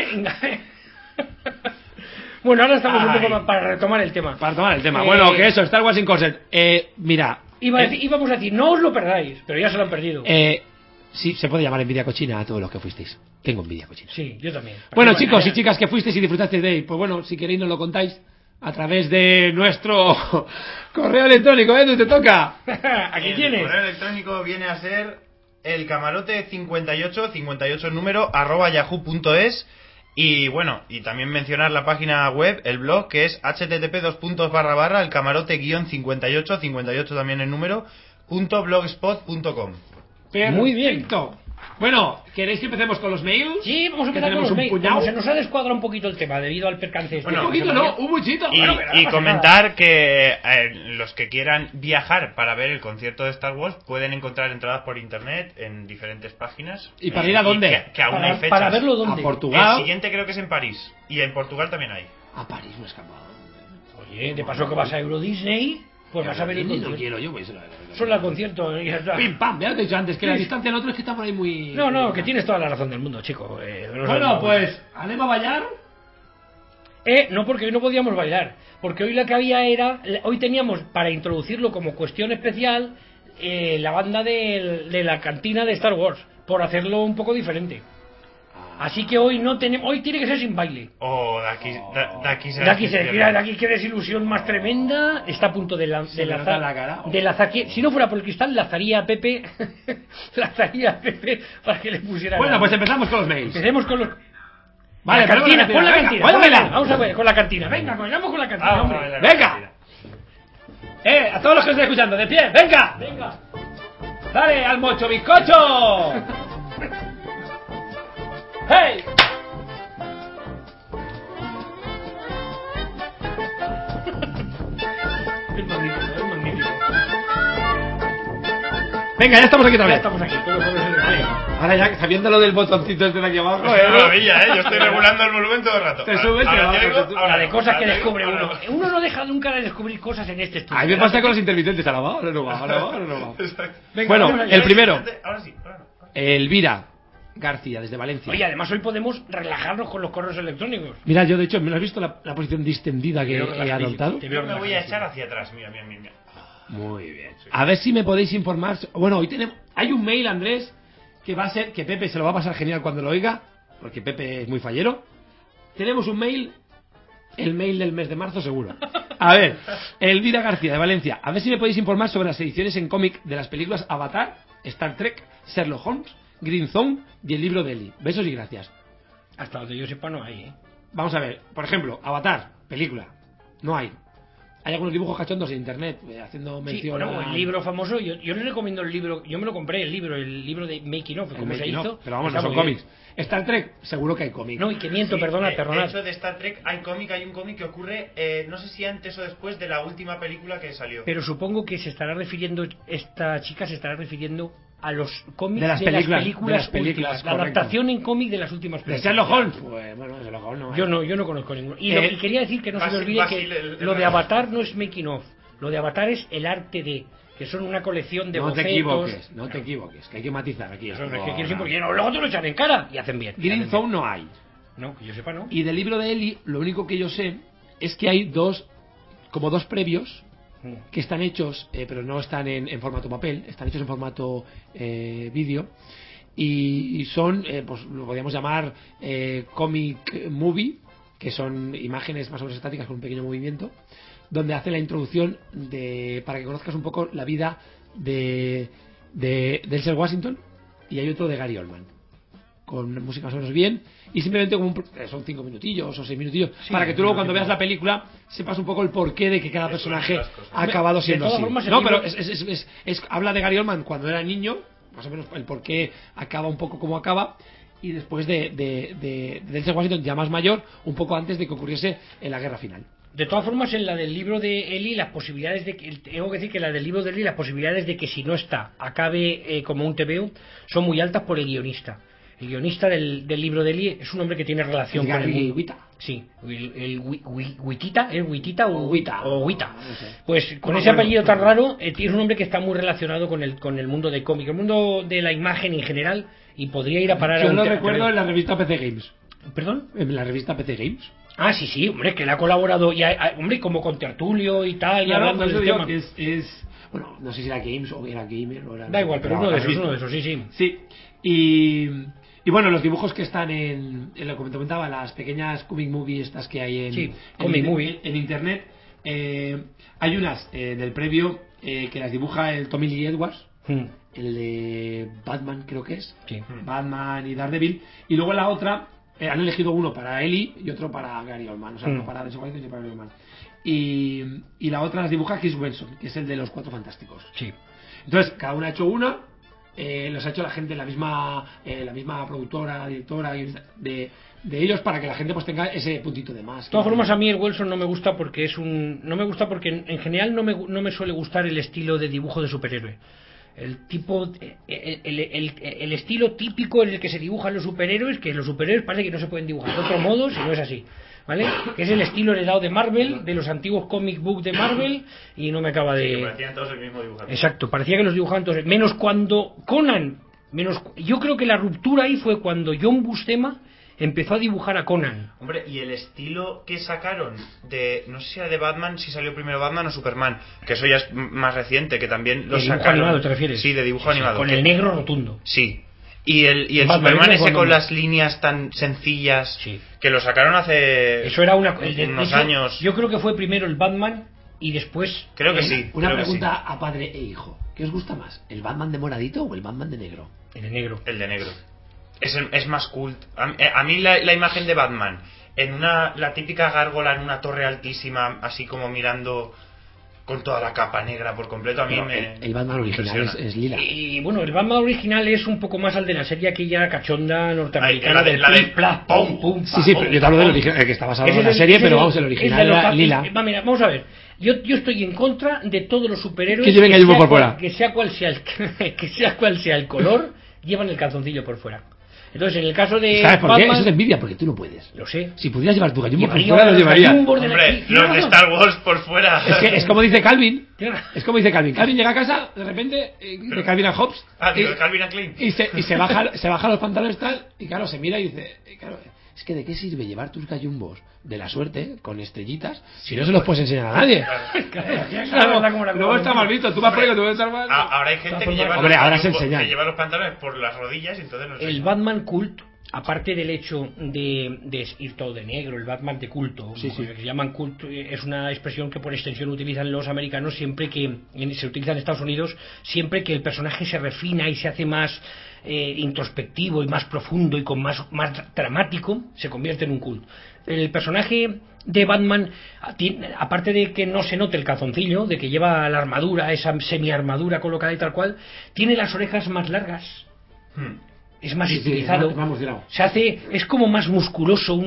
Bueno, ahora estamos un poco más para retomar el tema. Para tomar el tema. Bueno, que eso, Star Wars in Concert. Mira. Íbamos a decir, no os lo perdáis, pero ya se lo han perdido. sí, se puede llamar envidia cochina a todos los que fuisteis. Tengo envidia cochina. Sí, yo también. Bueno, chicos y chicas que fuisteis y disfrutasteis de él, pues bueno, si queréis nos lo contáis a través de nuestro correo electrónico. ¿Edu, te toca? Aquí tienes. El correo electrónico viene a ser el camarote 58 número @yahoo.es. Y bueno, y también mencionar la página web, el blog, que es http:// el camarote-58 también el número .blogspot.com. Muy bien. Bueno, ¿queréis que empecemos con los mails? Sí, vamos a Que empezar con tenemos los un mails. puñado. Como se nos ha descuadrado un poquito el tema debido al percance este. Bueno, Un poquito no, un muchito. Y, Bueno, pero no y pasa comentar que los que quieran viajar para ver el concierto de Star Wars pueden encontrar entradas por internet en diferentes páginas. ¿Y para ir a dónde? Que aún hay fechas. Para verlo A dónde. Portugal. El siguiente creo que es en París. Y en Portugal también hay. A París no he escapado. Oye, de paso que vas a Euro Disney, pues vas a ver el No concierto. quiero yo, pues. Solo al concierto. Y ya está. Pim pam, ya te he dicho antes que la Sí. distancia del otro es que está por ahí muy. No, que tienes toda la razón del mundo, chico. Bueno, pues, ¿anem a bailar? No, porque hoy no podíamos bailar. Porque hoy lo que había era. Hoy teníamos, para introducirlo como cuestión especial, la banda de la cantina de Star Wars. Por hacerlo un poco diferente. Así que hoy no tenemos. Hoy tiene que ser sin baile. O de aquí se De aquí qué desilusión más tremenda. Está a punto de Se me nota la cara. de lanzar. Si no fuera por el cristal, lazaría a Pepe. Lazaría a Pepe para que le pusiera. Bueno, pues empezamos con los mails. Empecemos con los. Vale, la cantina, pon la venga, cantina. voy a bailar. Vamos a ver, con la cantina. Venga, vamos con la cantina, Vamos hombre. a bailar. ¡Venga! A todos los que estén escuchando, de pie, venga. Venga. ¡Dale al mocho bizcocho! ¡Hey! Es magnífico, es magnífico. Venga, ya estamos aquí otra Ya vez. estamos aquí, todos con el play. Ahora ya, sabiendo lo del botoncito este de aquí abajo, Es una maravilla, Yo estoy regulando el volumen todo el rato. Te sube, te Ahora baja, digo, te- ahora La de no, cosas que ahora digo, descubre ahora uno. no. Uno no deja nunca de descubrir cosas en este estudio. A mí me pasa con los intermitentes, ahora va, ahora no va, ahora va, ahora no va. Exacto. Venga, Bueno, vamos allá. el primero, Ahora sí, ahora no. Elvira García, desde Valencia. Oye, además hoy podemos relajarnos con los correos electrónicos. Mira, yo de hecho, ¿me lo has visto la posición distendida que Te veo he relajadísimo. adoptado? Te veo Yo me voy a relajadísimo. echar hacia atrás, mira. Muy bien. A ver si me podéis informar. Bueno, hoy tenemos. Hay un mail, Andrés, que va a ser. Que Pepe se lo va a pasar genial cuando lo oiga, porque Pepe es muy fallero. Tenemos un mail. El mail del mes de marzo, seguro. A ver, Elvira García, de Valencia. A ver si me podéis informar sobre las ediciones en cómic de las películas Avatar, Star Trek, Sherlock Holmes, Green Zone y el libro de Eli. Besos y gracias. Hasta donde yo sepa no hay, ¿eh? Vamos a ver, por ejemplo, Avatar, película. No hay. Hay algunos dibujos cachondos en internet haciendo Sí, mención bueno, a... el libro famoso, yo les recomiendo el libro, yo me lo compré, el libro de Making of, el cómo se making of, hizo. pero vamos, no Está son muy bien. cómics. Star Trek, seguro que hay cómics. No, y que miento, Sí, perdonad. De hecho, de Star Trek hay un cómic que ocurre, no sé si antes o después de la última película que salió. Pero supongo que esta chica se estará refiriendo a los cómics De las películas últimas, correcto. la adaptación en cómic de las últimas ¿De películas. Sherlock Holmes? Pues bueno, de Sherlock Holmes no hay. Yo no conozco ninguno. Y quería decir que no se me Basil- olvide Basil, que el lo de relato. Avatar no es making of, lo de Avatar es el arte de, que son una colección de No te bocetos. equivoques, no te equivoques, que hay que matizar aquí. Eso esto. es que quiero decir, porque luego te lo echan en cara y hacen bien. Green Hacen Zone bien. no hay. No, que yo sepa, no. Y del libro de Eli, lo único que yo sé es que hay dos previos que están hechos, pero no están en formato papel, están hechos en formato vídeo y son, pues lo podríamos llamar comic movie, que son imágenes más o menos estáticas con un pequeño movimiento, donde hace la introducción para que conozcas un poco la vida de Denzel Washington, y hay otro de Gary Oldman con música más o menos bien, y simplemente como son 5 minutillos o 6 minutillos, Sí, para que tú luego cuando veas la película sepas un poco el porqué de que cada personaje ha Hombre, acabado de siendo todas así. formas, el No, libro- pero habla de Gary Oldman cuando era niño, más o menos el porqué acaba un poco como acaba, y después de Denzel Washington ya más mayor, un poco antes de que ocurriese en la guerra final. De todas formas, en la del libro de Eli, las posibilidades de que, tengo que decir que la del libro de Eli, las posibilidades de que si no está, acabe como un TVO, son muy altas por el guionista. El guionista del libro de Eli es un hombre que tiene relación con el Gary mundo. Whitta. Sí, el Witita, ¿es Witita o Whitta. o Whitta? No sé. Pues con No me ese acuerdo. apellido tan raro, es un hombre que está muy relacionado con el mundo de cómic, el mundo de la imagen en general, y podría ir a parar a Yo un lo te- recuerdo en la revista PC Games. ¿Perdón? En la revista PC Games. Ah, sí, hombre, que le ha colaborado, hombre, como con Tertulio y tal, y Claro, hablando por eso del digo tema. que es Bueno, no sé si era Games o era Gamer o era... Da igual, pero uno de esos, sí. Sí, y bueno, los dibujos que están en lo que te comentaba, las pequeñas comic movies estas que hay en internet, hay unas del previo que las dibuja el Tommy Lee Edwards, el de Batman creo que es, Batman y Daredevil, y luego la otra han elegido uno para Ellie y otro para Gary Oldman, o sea, no para Desaparecidos ni para Gary Oldman, y la otra las dibuja Chris Wenson, que es el de los Cuatro Fantásticos. Entonces cada uno ha hecho una, los ha hecho la gente, la misma productora, directora de ellos, para que la gente pues tenga ese puntito de más. De todas formas, a mí el Wilson no me gusta porque en general no me suele gustar el estilo de dibujo de superhéroe. El estilo típico en el que se dibujan los superhéroes, que los superhéroes parece que no se pueden dibujar de otro modo si no es así, ¿vale? Que es el estilo heredado de Marvel, de los antiguos comic book de Marvel, y no me acaba de... que parecían todos el mismo dibujante. Exacto, parecía que los dibujaban todos, menos cuando Conan, yo creo que la ruptura ahí fue cuando John Buscema empezó a dibujar a Conan. Hombre, y el estilo que sacaron de, no sé si era de Batman, si salió primero Batman o Superman, que eso ya es más reciente, que también lo sacaron. ¿De dibujo animado te refieres? Sí, de dibujo animado. Con el negro rotundo. Sí. Y el Superman ese con las líneas tan sencillas, que lo sacaron hace eso era unos años. Yo creo que fue primero el Batman y después... Creo que sí. Una pregunta a padre e hijo. ¿Qué os gusta más? ¿El Batman de moradito o el Batman de negro? El de negro. El de negro. Es más cult. A mí la imagen de Batman en la típica gárgola en una torre altísima, así como mirando con toda la capa negra por completo, a mí el Batman original es lila. Y bueno, el Batman original es un poco más al de la serie aquella cachonda norteamericana del pum. Sí, pero yo te hablo del original, el que está basado en la serie, pero vamos, el original era lila. Mira, vamos a ver. Yo estoy en contra de todos los superhéroes que lleven gallumbos por fuera. Que sea cual sea el color, llevan el calzoncillo por fuera. Entonces, en el caso de ¿sabes por Batman, qué? Eso es envidia, porque tú no puedes. Lo sé. Si pudieras llevar tu gallumbo por fuera, los llevaría. Hombre, los de Star Wars por fuera. Es como dice Calvin. Calvin llega a casa, de repente, de Calvin a Hobbes. De Calvin a Klein. Y se baja los pantalones tal, y claro, se mira y dice, es que ¿de qué sirve llevar tus gallumbos de la suerte con estrellitas si no se los puedes enseñar a nadie? No está mal visto, tú vas por ahí que tú vas a estar mal. Ahora hay gente que lleva que lleva los pantalones por las rodillas y entonces no sé. El Batman cult, aparte del hecho de ir todo de negro, el Batman de culto, que se llaman cult, es una expresión que por extensión utilizan los americanos siempre que se utiliza en Estados Unidos, siempre que el personaje se refina y se hace más introspectivo y más profundo y con más dramático, se convierte en un cult. El personaje de Batman, aparte de que no se note el calzoncillo, de que lleva la armadura, esa semiarmadura colocada y tal cual, tiene las orejas más largas. Es más estilizado, es como más musculoso,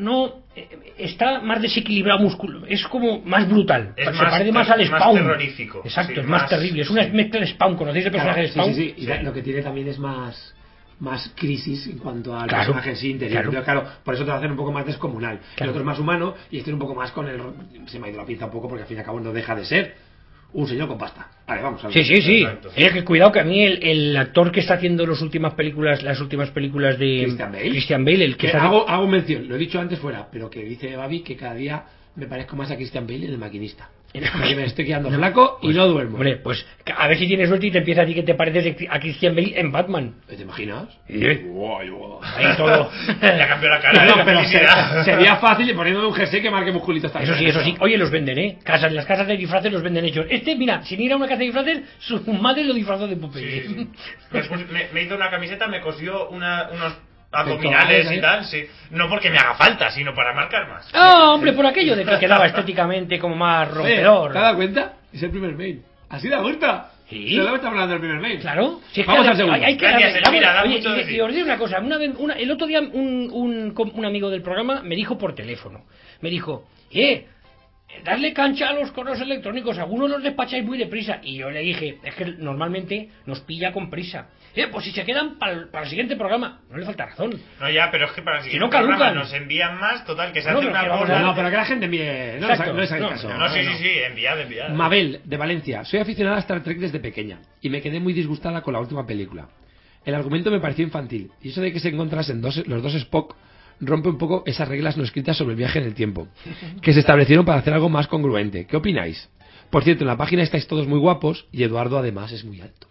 está más desequilibrado es como más brutal, se parece más al Spawn. Terrorífico. Exacto, es más terrible, es una mezcla de Spawn. ¿Conocéis el personaje de Spawn? Sí. Y lo que tiene también es más crisis en cuanto al personaje en sí interior. Entonces, claro, por eso te va a hacer un poco más descomunal. El otro es más humano y este es un poco más con se me ha ido la pinza un poco porque al fin y al cabo no deja de ser un señor con pasta. Vale, vamos a ver. Sí. Que cuidado, que a mí el actor que está haciendo las últimas películas de Christian Bale, el que hago mención, lo he dicho antes fuera, pero que dice Babi que cada día me parezco más a Christian Bale en El Maquinista. Que me estoy quedando flaco y no duermo. Hombre, pues a ver si tienes suerte y te empieza a decir que te pareces a Christian Bale en Batman. ¿Te imaginas? Ahí todo. Ya cambió la cara. No, pero sería fácil poniéndome un jersey que marque musculitos también. Eso sí. Oye, los venden, las casas de disfraces los venden hechos. Mira, sin ir a una casa de disfraces, su madre lo disfrazó de Popeye. Sí. Me hizo una camiseta, me cosió unos abdominales y tal, sí. No porque me haga falta, sino para marcar más. Hombre, por aquello de que quedaba estéticamente como más rompedor. ¿Te has dado cuenta? Es el primer mail. Así da gusta. Sí. Se lo está hablando del primer mail. Claro. Vamos al segundo. Y os digo una cosa. El otro día un amigo del programa me dijo por teléfono. Me dijo, darle cancha a los correos electrónicos, algunos los despacháis muy deprisa. Y yo le dije, es que normalmente nos pilla con prisa. Pues si se quedan para el siguiente programa, no le falta razón. No, ya, pero es que para el siguiente programa nos envían más, total, que se hace una bola. No, pero que la gente envíe. No es el caso. Sí, enviad. Mabel, de Valencia. Soy aficionada a Star Trek desde pequeña y me quedé muy disgustada con la última película. El argumento me pareció infantil y eso de que se encontrasen los dos Spock rompe un poco esas reglas no escritas sobre el viaje en el tiempo, que se establecieron para hacer algo más congruente. ¿Qué opináis? Por cierto, en la página estáis todos muy guapos y Eduardo además es muy alto.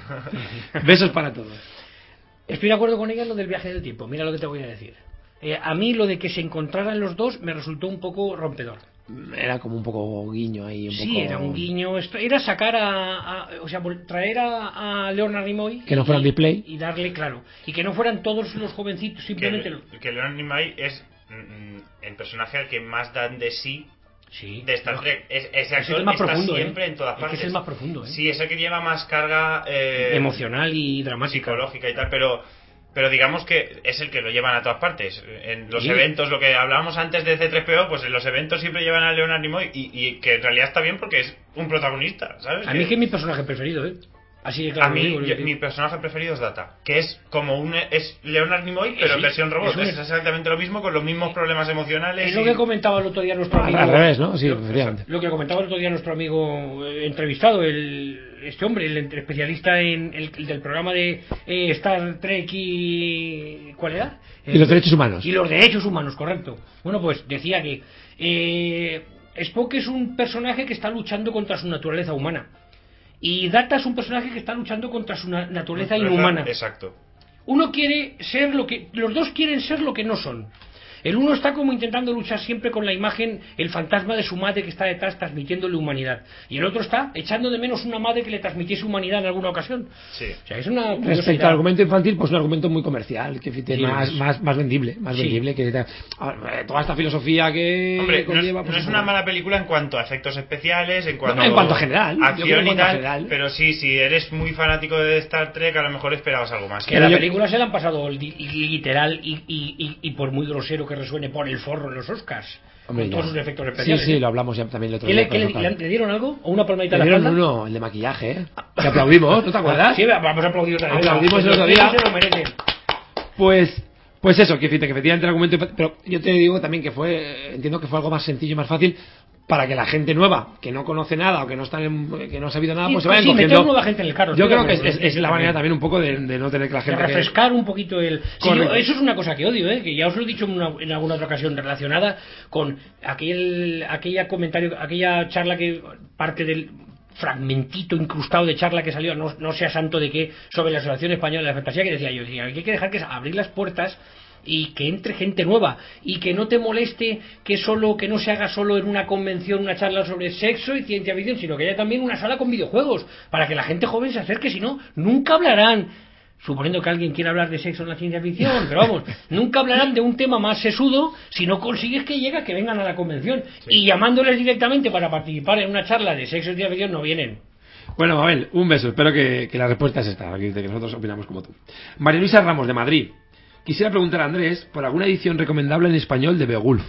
Besos para todos. Estoy de acuerdo con ella en lo del viaje del tiempo. Mira lo que te voy a decir. A mí lo de que se encontraran los dos me resultó un poco rompedor. Era como un poco guiño ahí. Sí, era un guiño. Era sacar o sea, traer a Leonard Nimoy. Que no fueran Display. Y darle, claro. Y que no fueran todos los jovencitos, simplemente. Que Leonard Nimoy es el personaje al que más dan de sí. Sí, de Star Trek. Ese actor es el más está profundo, siempre en todas partes. Es el más profundo, Sí, es el que lleva más carga emocional y dramática, psicológica y tal, pero digamos que es el que lo llevan a todas partes. En los eventos, lo que hablábamos antes de C3PO, pues en los eventos siempre llevan a Leonard Nimoy y que en realidad está bien porque es un protagonista, ¿sabes? A mí que es mi personaje preferido, Así de claro. A mí, mi personaje preferido es Data, que es como es Leonard Nimoy, pero en versión robot. Es exactamente lo mismo, con los mismos problemas emocionales. Es lo que comentaba el otro día nuestro amigo. Al revés, ¿no? Sí, efectivamente. Lo que comentaba el otro día nuestro amigo entrevistado, este hombre, el especialista en el del programa de Star Trek y... ¿Cuál era? Y los derechos humanos. Y los derechos humanos, correcto. Bueno, pues decía que Spock es un personaje que está luchando contra su naturaleza humana. Y Data es un personaje que está luchando contra su naturaleza inhumana. Exacto. Uno quiere ser los dos quieren ser lo que no son. El uno está como intentando luchar siempre con la imagen, el fantasma de su madre que está detrás transmitiéndole humanidad. Y el otro está echando de menos una madre que le transmitiese humanidad en alguna ocasión. Sí. O sea, es una respecto al argumento infantil, pues un argumento muy comercial, que más vendible, sí. vendible que toda esta filosofía que hombre, conlleva. No es una mala película en cuanto a efectos especiales, en cuanto a general, acción y tal, pero sí, si eres muy fanático de Star Trek, a lo mejor esperabas algo más. Que la película se la han pasado literal y por muy grosero que resuene por el forro en los Oscars. Hombre, con todos sus efectos especiales. Sí, lo hablamos ya también el otro día. ¿Le dieron algo? ¿O una palmadita en la espalda? No, el de maquillaje, que aplaudimos, ¿no te acuerdas? Sí, vamos a aplaudir otra vez. Aplaudimos el otro día. Se lo merece. Pues eso, que efectivamente el argumento, pero yo te digo también que entiendo que fue algo más sencillo y más fácil para que la gente nueva, que no conoce nada o que no ha sabido nada, pues se vayan cogiendo. Meter nueva gente en el carro. Yo creo que es la manera también un poco de no tener que la gente... De refrescar un poquito el... Sí, eso es una cosa que odio, que ya os lo he dicho en alguna otra ocasión, relacionada con aquella charla que parte del fragmentito incrustado de charla que salió, no sea santo de qué, sobre la Asociación Española de la Fantasía, que decía yo, que hay que dejar abrir las puertas y que entre gente nueva y que no te moleste que no se haga solo en una convención una charla sobre sexo y ciencia ficción, sino que haya también una sala con videojuegos para que la gente joven se acerque, si no, nunca hablarán, suponiendo que alguien quiera hablar de sexo en la ciencia ficción, pero vamos, nunca hablarán de un tema más sesudo si no consigues que vengan a la convención. Sí. Y llamándoles directamente para participar en una charla de sexo y ciencia ficción no vienen. Bueno, Mabel, un beso, espero que la respuesta es esta, que nosotros opinamos como tú. María Luisa Ramos, de Madrid. Quisiera preguntar a Andrés por alguna edición recomendable en español de Beowulf,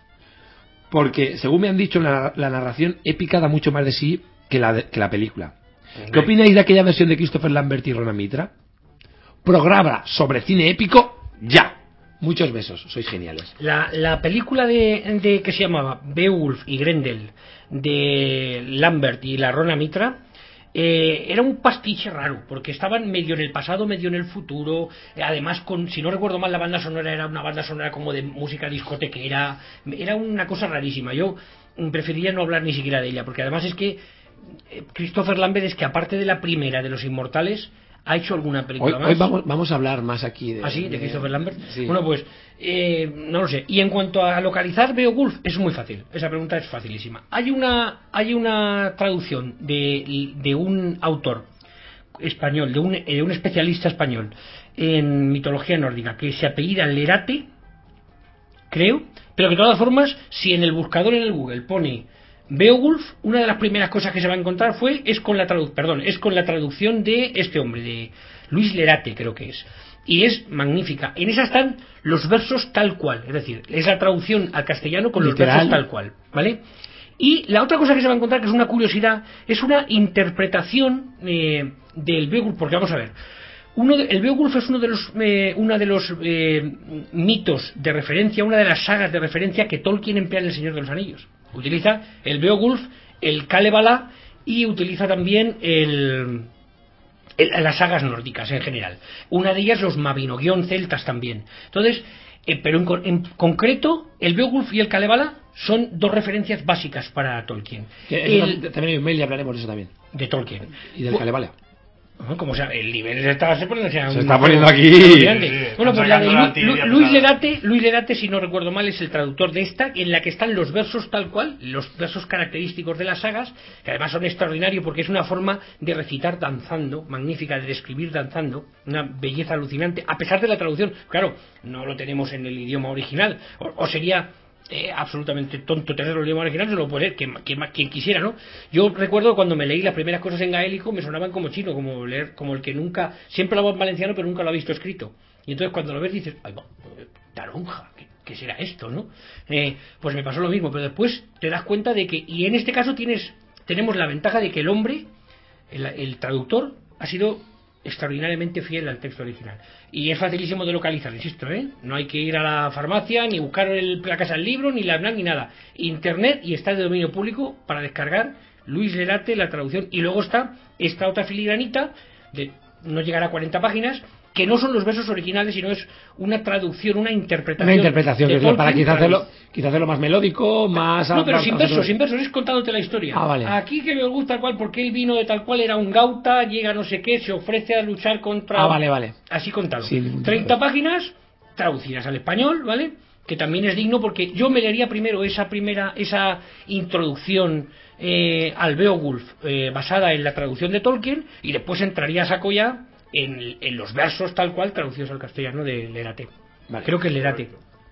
porque según me han dicho la narración épica da mucho más de sí que la película. ¿Qué opináis de aquella versión de Christopher Lambert y Rona Mitra? Programa sobre cine épico ya. Muchos besos, sois geniales. La película de que se llamaba Beowulf y Grendel, de Lambert y la Rona Mitra, era un pastiche raro, porque estaban medio en el pasado, medio en el futuro, además si no recuerdo mal la banda sonora era una banda sonora como de música discotequera, era una cosa rarísima. Yo preferiría no hablar ni siquiera de ella, porque además es que Christopher Lambert es que aparte de la primera de Los Inmortales ha hecho alguna película más. Hoy vamos a hablar más aquí de... ¿Ah, sí? ¿De Christopher Lambert? Sí. Bueno, pues no lo sé. Y en cuanto a localizar Beowulf, es muy fácil. Esa pregunta es facilísima. Hay una traducción de un autor español, de un especialista español en mitología nórdica, que se apellida Lerate, creo, pero que de todas formas, si en el buscador en el Google pone Beowulf, una de las primeras cosas que se va a encontrar es con la traducción de este hombre, de Luis Lerate, creo que es. Y es magnífica. En esa están los versos tal cual, es decir, es la traducción al castellano con literal. Los versos tal cual, ¿vale? Y la otra cosa que se va a encontrar, que es una curiosidad, es una interpretación del Beowulf, porque vamos a ver, el Beowulf es uno de los mitos de referencia, una de las sagas de referencia que Tolkien emplea en El Señor de los Anillos. Utiliza el Beowulf, el Kalevala y utiliza también las sagas nórdicas en general. Una de ellas los mabinogion celtas también. Entonces, pero en concreto el Beowulf y el Kalevala son dos referencias básicas para Tolkien. También hay un mail y hablaremos de eso también. De Tolkien. Y del Kalevala. Como sea, el nivel se está poniendo aquí. Bueno, pues la de Luis Lerate, si no recuerdo mal, es el traductor de esta, en la que están los versos tal cual, los versos característicos de las sagas, que además son extraordinarios porque es una forma de recitar danzando, magnífica, de describir danzando, una belleza alucinante, a pesar de la traducción. Claro, no lo tenemos en el idioma original, o sería absolutamente tonto tenerlo en el idioma original, se lo puede leer quien quisiera, ¿no? Yo recuerdo cuando me leí las primeras cosas en gaélico, me sonaban como chino, como el que nunca, siempre lo hago en valenciano, pero nunca lo ha visto escrito. Y entonces cuando lo ves dices, ay, taronja, ¿qué será esto, no? Pues me pasó lo mismo, pero después te das cuenta de que, y en este caso tenemos la ventaja de que el hombre, el traductor, ha sido extraordinariamente fiel al texto original. Y es facilísimo de localizar, insisto, no hay que ir a la farmacia, ni buscar la casa del libro, ni la FNAC, ni nada. Internet, y está de dominio público para descargar Luis Lerate, la traducción. Y luego está esta otra filigranita, de no llegar a 40 páginas, que no son los versos originales, sino es una traducción, una interpretación. Una interpretación, que es para quizás para hacerlo más melódico, más... No, pero sin versos, es contándote la historia. Vale. Aquí que me gusta tal cual, porque el vino de tal cual era un gauta, llega no sé qué, se ofrece a luchar contra... Vale. Así contado. Sí, 30 páginas, traducidas al español, ¿vale? Que también es digno, porque yo me leería primero esa introducción al Beowulf, basada en la traducción de Tolkien, y después entraría a saco ya en los versos tal cual traducidos al castellano de Lerate. Vale. Creo que es Lerate.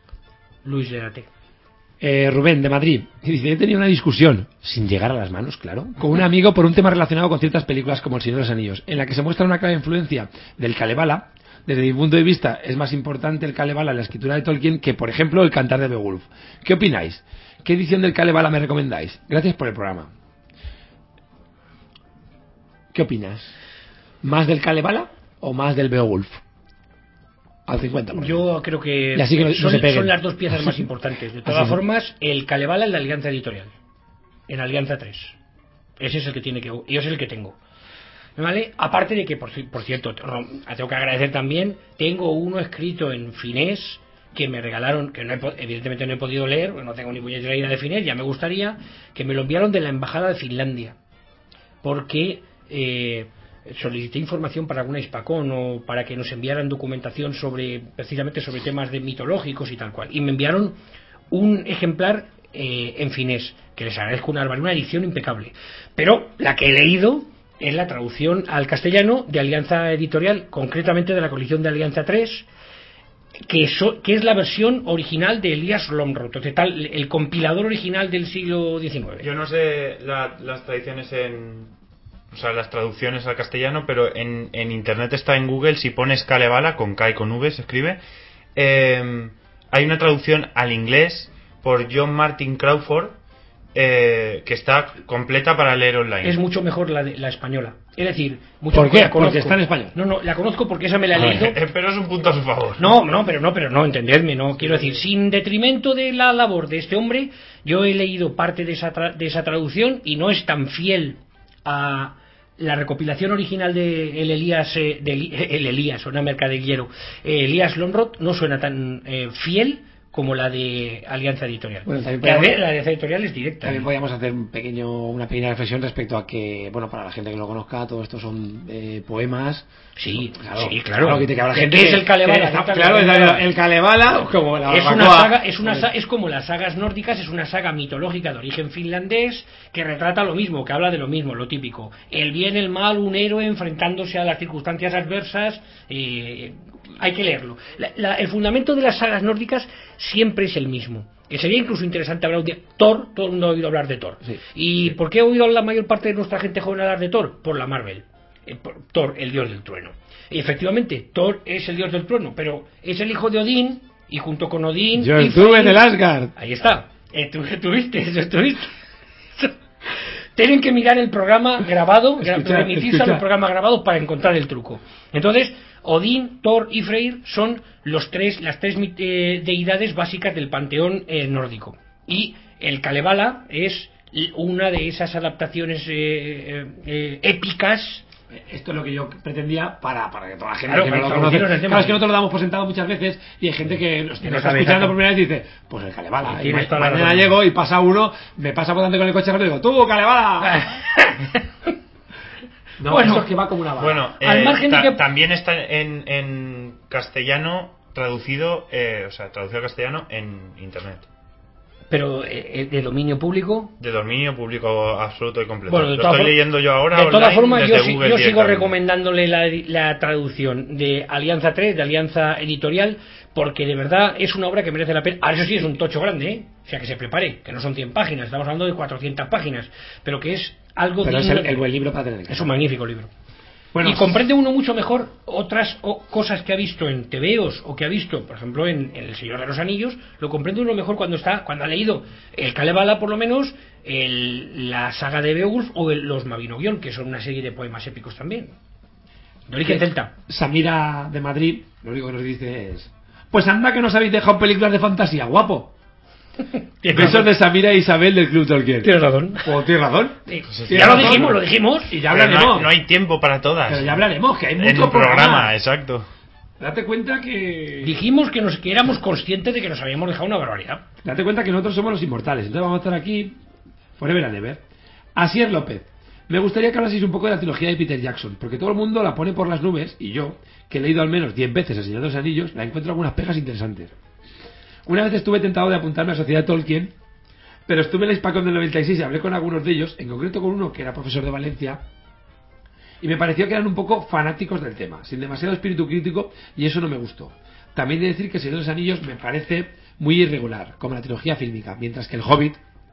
Luis Lerate. Rubén, de Madrid, dice: he tenido una discusión, sin llegar a las manos, claro, con un amigo por un tema relacionado con ciertas películas como El Señor de los Anillos, en la que se muestra una clara influencia del Kalevala. Desde mi punto de vista, es más importante el Kalevala en la escritura de Tolkien que, por ejemplo, el Cantar de Beowulf. ¿Qué opináis? ¿Qué edición del Kalevala me recomendáis? Gracias por el programa. ¿Qué opinas? ¿Más del Kalevala o más del Beowulf? Al 50%. Yo creo que, son las dos piezas más importantes. De todas formas, el Kalevala en la Alianza Editorial, en Alianza 3. Ese es el que tiene yo es el que tengo. ¿Vale? Aparte de que, por cierto, tengo que agradecer también, tengo uno escrito en finés que me regalaron, que evidentemente no he podido leer, no tengo ni puñetera idea de finés, ya me gustaría, que me lo enviaron de la Embajada de Finlandia, porque solicité información para alguna Hispacón o para que nos enviaran documentación precisamente sobre temas mitológicos y tal cual, y me enviaron un ejemplar en finés, que les agradezco una barbaridad, una edición impecable, pero la que he leído es la traducción al castellano de Alianza Editorial, concretamente de la colección de Alianza 3, que es la versión original de Elias Lomroth, el compilador original del siglo XIX. Yo no sé las tradiciones las traducciones al castellano, pero en internet está, en Google, si pones Kalevala, con K y con V se escribe, hay una traducción al inglés por John Martin Crawford, que está completa para leer online. Es mucho mejor la española. Es decir, mucho ¿por mejor. qué? La conozco. Porque está en español. No, la conozco porque esa me la he leído. Pero es un punto a su favor. Pero no, entendedme, no. Quiero decir, sin detrimento de la labor de este hombre, yo he leído parte de esa traducción y no es tan fiel a la recopilación original de el Elías, una mercadeguero. Elías Lomroth no suena tan fiel como la de Alianza Editorial. Bueno, también la de Alianza Editorial es directa. También podríamos hacer una pequeña reflexión respecto a que, bueno, para la gente que lo conozca, todo esto son poemas. Sí, claro. Que habrá gente que es el Kalevala. Claro, el Kalevala, como la es como las sagas nórdicas, es una saga mitológica de origen finlandés que retrata lo mismo, que habla de lo mismo, lo típico. El bien, el mal, un héroe enfrentándose a las circunstancias adversas. Hay que leerlo. El fundamento de las sagas nórdicas siempre es el mismo. Que sería incluso interesante hablar un día. Thor, todo el mundo ha oído hablar de Thor. Sí, ¿Y por qué ha oído la mayor parte de nuestra gente joven hablar de Thor? Por la Marvel. Thor, el dios del trueno. Y efectivamente, Thor es el dios del trueno, pero es el hijo de Odín, y junto con Odín... Yo estuve en el Asgard. Ahí está. ¿Estuviste? Tienen que mirar el programa grabado, remitirse al programa grabado para encontrar el truco. Entonces, Odín, Thor y Freyr son las tres deidades básicas del panteón nórdico. Y el Kalevala es una de esas adaptaciones épicas Esto es lo que yo pretendía para que toda la gente Claro, que no lo para conoce. introducirnos en el tema. Claro, es que nosotros lo damos por sentado muchas veces y hay gente que nos no está sabe escuchando tanto. por primera vez y dice, pues el Kalevala. Y Tienes toda la mañana razón. llego y pasa uno, me pasa por delante con el coche rápido y digo, ¡tú, Kalevala! No, Bueno, esto es que va como una bala. Bueno, Al margen de que- también está en castellano traducido, traducido al castellano en internet. Pero de dominio público. De dominio público absoluto y completo. Bueno, de Lo todas estoy for- leyendo yo ahora. De todas online formas, desde yo Google sigo directamente. recomendándole la traducción de Alianza 3, de Alianza Editorial, porque de verdad es una obra que merece la pena. Ahora, eso sí, es un tocho grande, ¿eh? O sea, que se prepare, que no son 100 páginas, estamos hablando de 400 páginas, pero que es algo Pero es digno el buen libro para tener en casa. Es un magnífico libro. Bueno, Y comprende uno mucho mejor otras cosas que ha visto en TVOs o que ha visto, por ejemplo, en El Señor de los Anillos, lo comprende uno mejor cuando ha leído el Kalevala, por lo menos, la saga de Beowulf o los Mabinogion, que son una serie de poemas épicos también. De origen celta. Samira de Madrid, lo único que nos dice es: pues anda que nos habéis dejado películas de fantasía, guapo. Besos de Samira e Isabel del Club Tolkien. Tienes razón. Pues tienes razón. Sí. Tienes Ya lo razón. dijimos. Y ya Pero hablaremos. no hay tiempo para todas. Pero ya hablaremos, que hay mucho en un programa, exacto. Date cuenta que. Dijimos que éramos conscientes de que nos habíamos dejado una barbaridad. Date cuenta que nosotros somos los inmortales. Entonces vamos a estar aquí forever and ever. Asier López. Me gustaría que hablaseis un poco de la trilogía de Peter Jackson, porque todo el mundo la pone por las nubes y yo, que he leído al menos 10 veces El Señor de los Anillos, la encuentro algunas pegas interesantes. Una vez estuve tentado de apuntarme a la Sociedad Tolkien, pero estuve en la Hispacon del 96 y hablé con algunos de ellos, en concreto con uno que era profesor de Valencia, y me pareció que eran un poco fanáticos del tema, sin demasiado espíritu crítico, y eso no me gustó. También he de decir que El Señor de los Anillos me parece muy irregular, como la trilogía fílmica, mientras que El Hobbit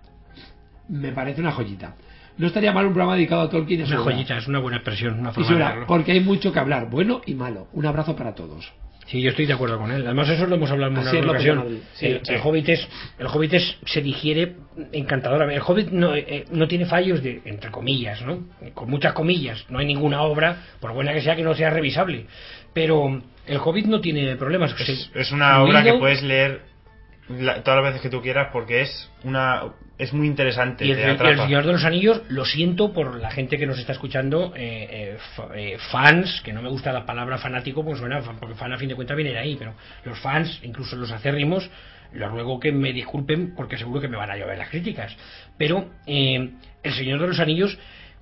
me parece una joyita. No estaría mal un programa dedicado a Tolkien y a su Una obra. joyita, es una buena expresión, una Y forma su de obra, verlo. porque hay mucho que hablar, bueno y malo. Un abrazo para todos. Sí, yo estoy de acuerdo con él. Además, eso lo hemos hablado en Así una es, López de ocasión. Madrid. Sí, el sí. Hobbit se digiere encantadoramente. El Hobbit no tiene fallos entre comillas, ¿no? Con muchas comillas. No hay ninguna obra, por buena que sea, que no sea revisable. Pero el Hobbit no tiene problemas. Es una obra que puedes leer todas las veces que tú quieras porque es muy interesante. Y te el atrapa. Señor de los Anillos, lo siento por la gente que nos está escuchando, fans, que no me gusta la palabra fanático, pues suena, porque fan a fin de cuentas viene de ahí, pero los fans, incluso los acérrimos, les ruego que me disculpen porque seguro que me van a llover las críticas. Pero El Señor de los Anillos,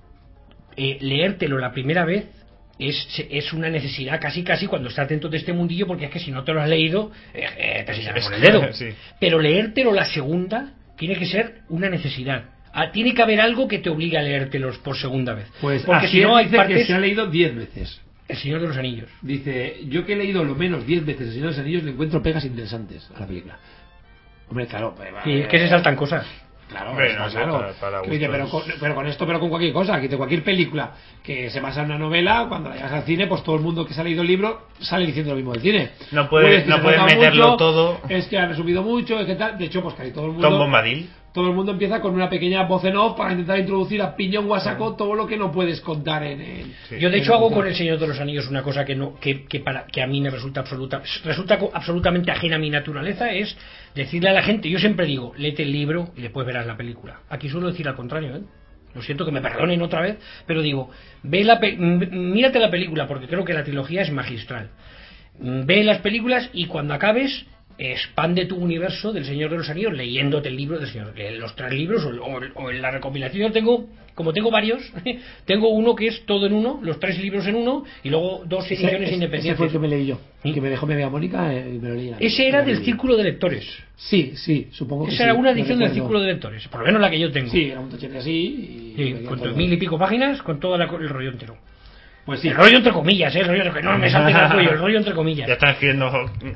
leértelo la primera vez es una necesidad casi cuando estás dentro de este mundillo, porque es que si no te lo has leído te señalan con el dedo. Sí. Pero leértelo la segunda tiene que ser una necesidad. Tiene que haber algo que te obligue a leértelos por segunda vez. Pues porque así si no hay dice partes. que se ha leído 10 veces. El Señor de los Anillos. Dice, yo que he leído lo menos 10 veces El Señor de los Anillos le encuentro pegas interesantes a la película. Hombre, claro. Y es que se saltan cosas. Claro, Hombre, está no sé, claro. para Que dice, gustos. pero con esto, pero con cualquier cosa, que de cualquier película que se basa en una novela, cuando la llevas al cine, pues todo el mundo que se ha leído el libro sale diciendo lo mismo del cine. No puedes que se falta meterlo mucho, todo. Es que ha resumido mucho, es que tal. De hecho, pues casi todo el mundo. Tom Bombadil. Todo el mundo empieza con una pequeña voz en off para intentar introducir a piñón o a saco todo lo que no puedes contar en Sí. Yo de en hecho hago el con El Señor de los Anillos una cosa que a mí me resulta absolutamente ajena a mi naturaleza, es decirle a la gente, yo siempre digo, léete el libro y después verás la película. Aquí suelo decir al contrario, lo siento que me perdonen otra vez, pero digo, mírate la película, porque creo que la trilogía es magistral. Ve las películas y cuando acabes expande tu universo del Señor de los Anillos leyéndote el libro del Señor, los 3 libros o en la recopilación. Como tengo varios, tengo uno que es todo en uno, los 3 libros en uno, y luego 2 ediciones independientes. Ese fue el que me leí yo, el que me dejó mi amiga Mónica y me lo leí. Ese era del Círculo de Lectores. Sí, supongo que Esa era una no edición del recuerdo. Círculo de Lectores, por lo menos la que yo tengo. Sí, era un tochete así. Sí, con 1000 y pico páginas, con todo el rollo entero. Pues sí. El rollo entre comillas, el rollo que no me salten al cuello, el rollo entre comillas. Ya están escribiendo.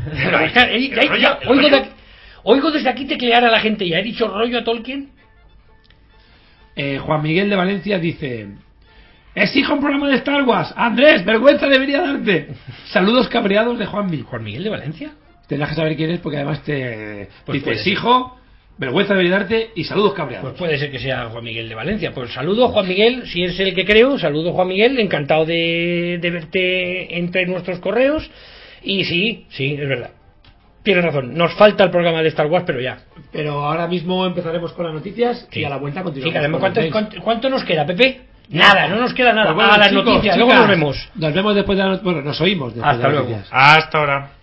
Oigo desde aquí teclear a la gente, ¿ya he dicho rollo a Tolkien? Juan Miguel de Valencia dice: exijo un programa de Star Wars. Andrés, vergüenza debería darte. Saludos cabreados de Juanmi. ¿Juan Miguel de Valencia? Tendrás que saber quién es porque además te Pues dice: puede ser. exijo, vergüenza debería darte y saludos cabreados. Pues puede ser que sea Juan Miguel de Valencia. Pues saludo Juan Miguel, si es el que creo, saludo Juan Miguel, encantado de verte entre nuestros correos. Y sí, es verdad. Tienes razón, nos falta el programa de Star Wars, pero ya. Pero ahora mismo empezaremos con las noticias Sí. y a la vuelta Sí, continuamos. que además, con los mails. ¿cuánto nos queda, Pepe? Nada, no nos queda nada. Pues bueno, A las chicos, noticias, chicas, luego nos vemos. Nos vemos después de las... Bueno, nos oímos después Hasta de las luego. noticias. Hasta ahora.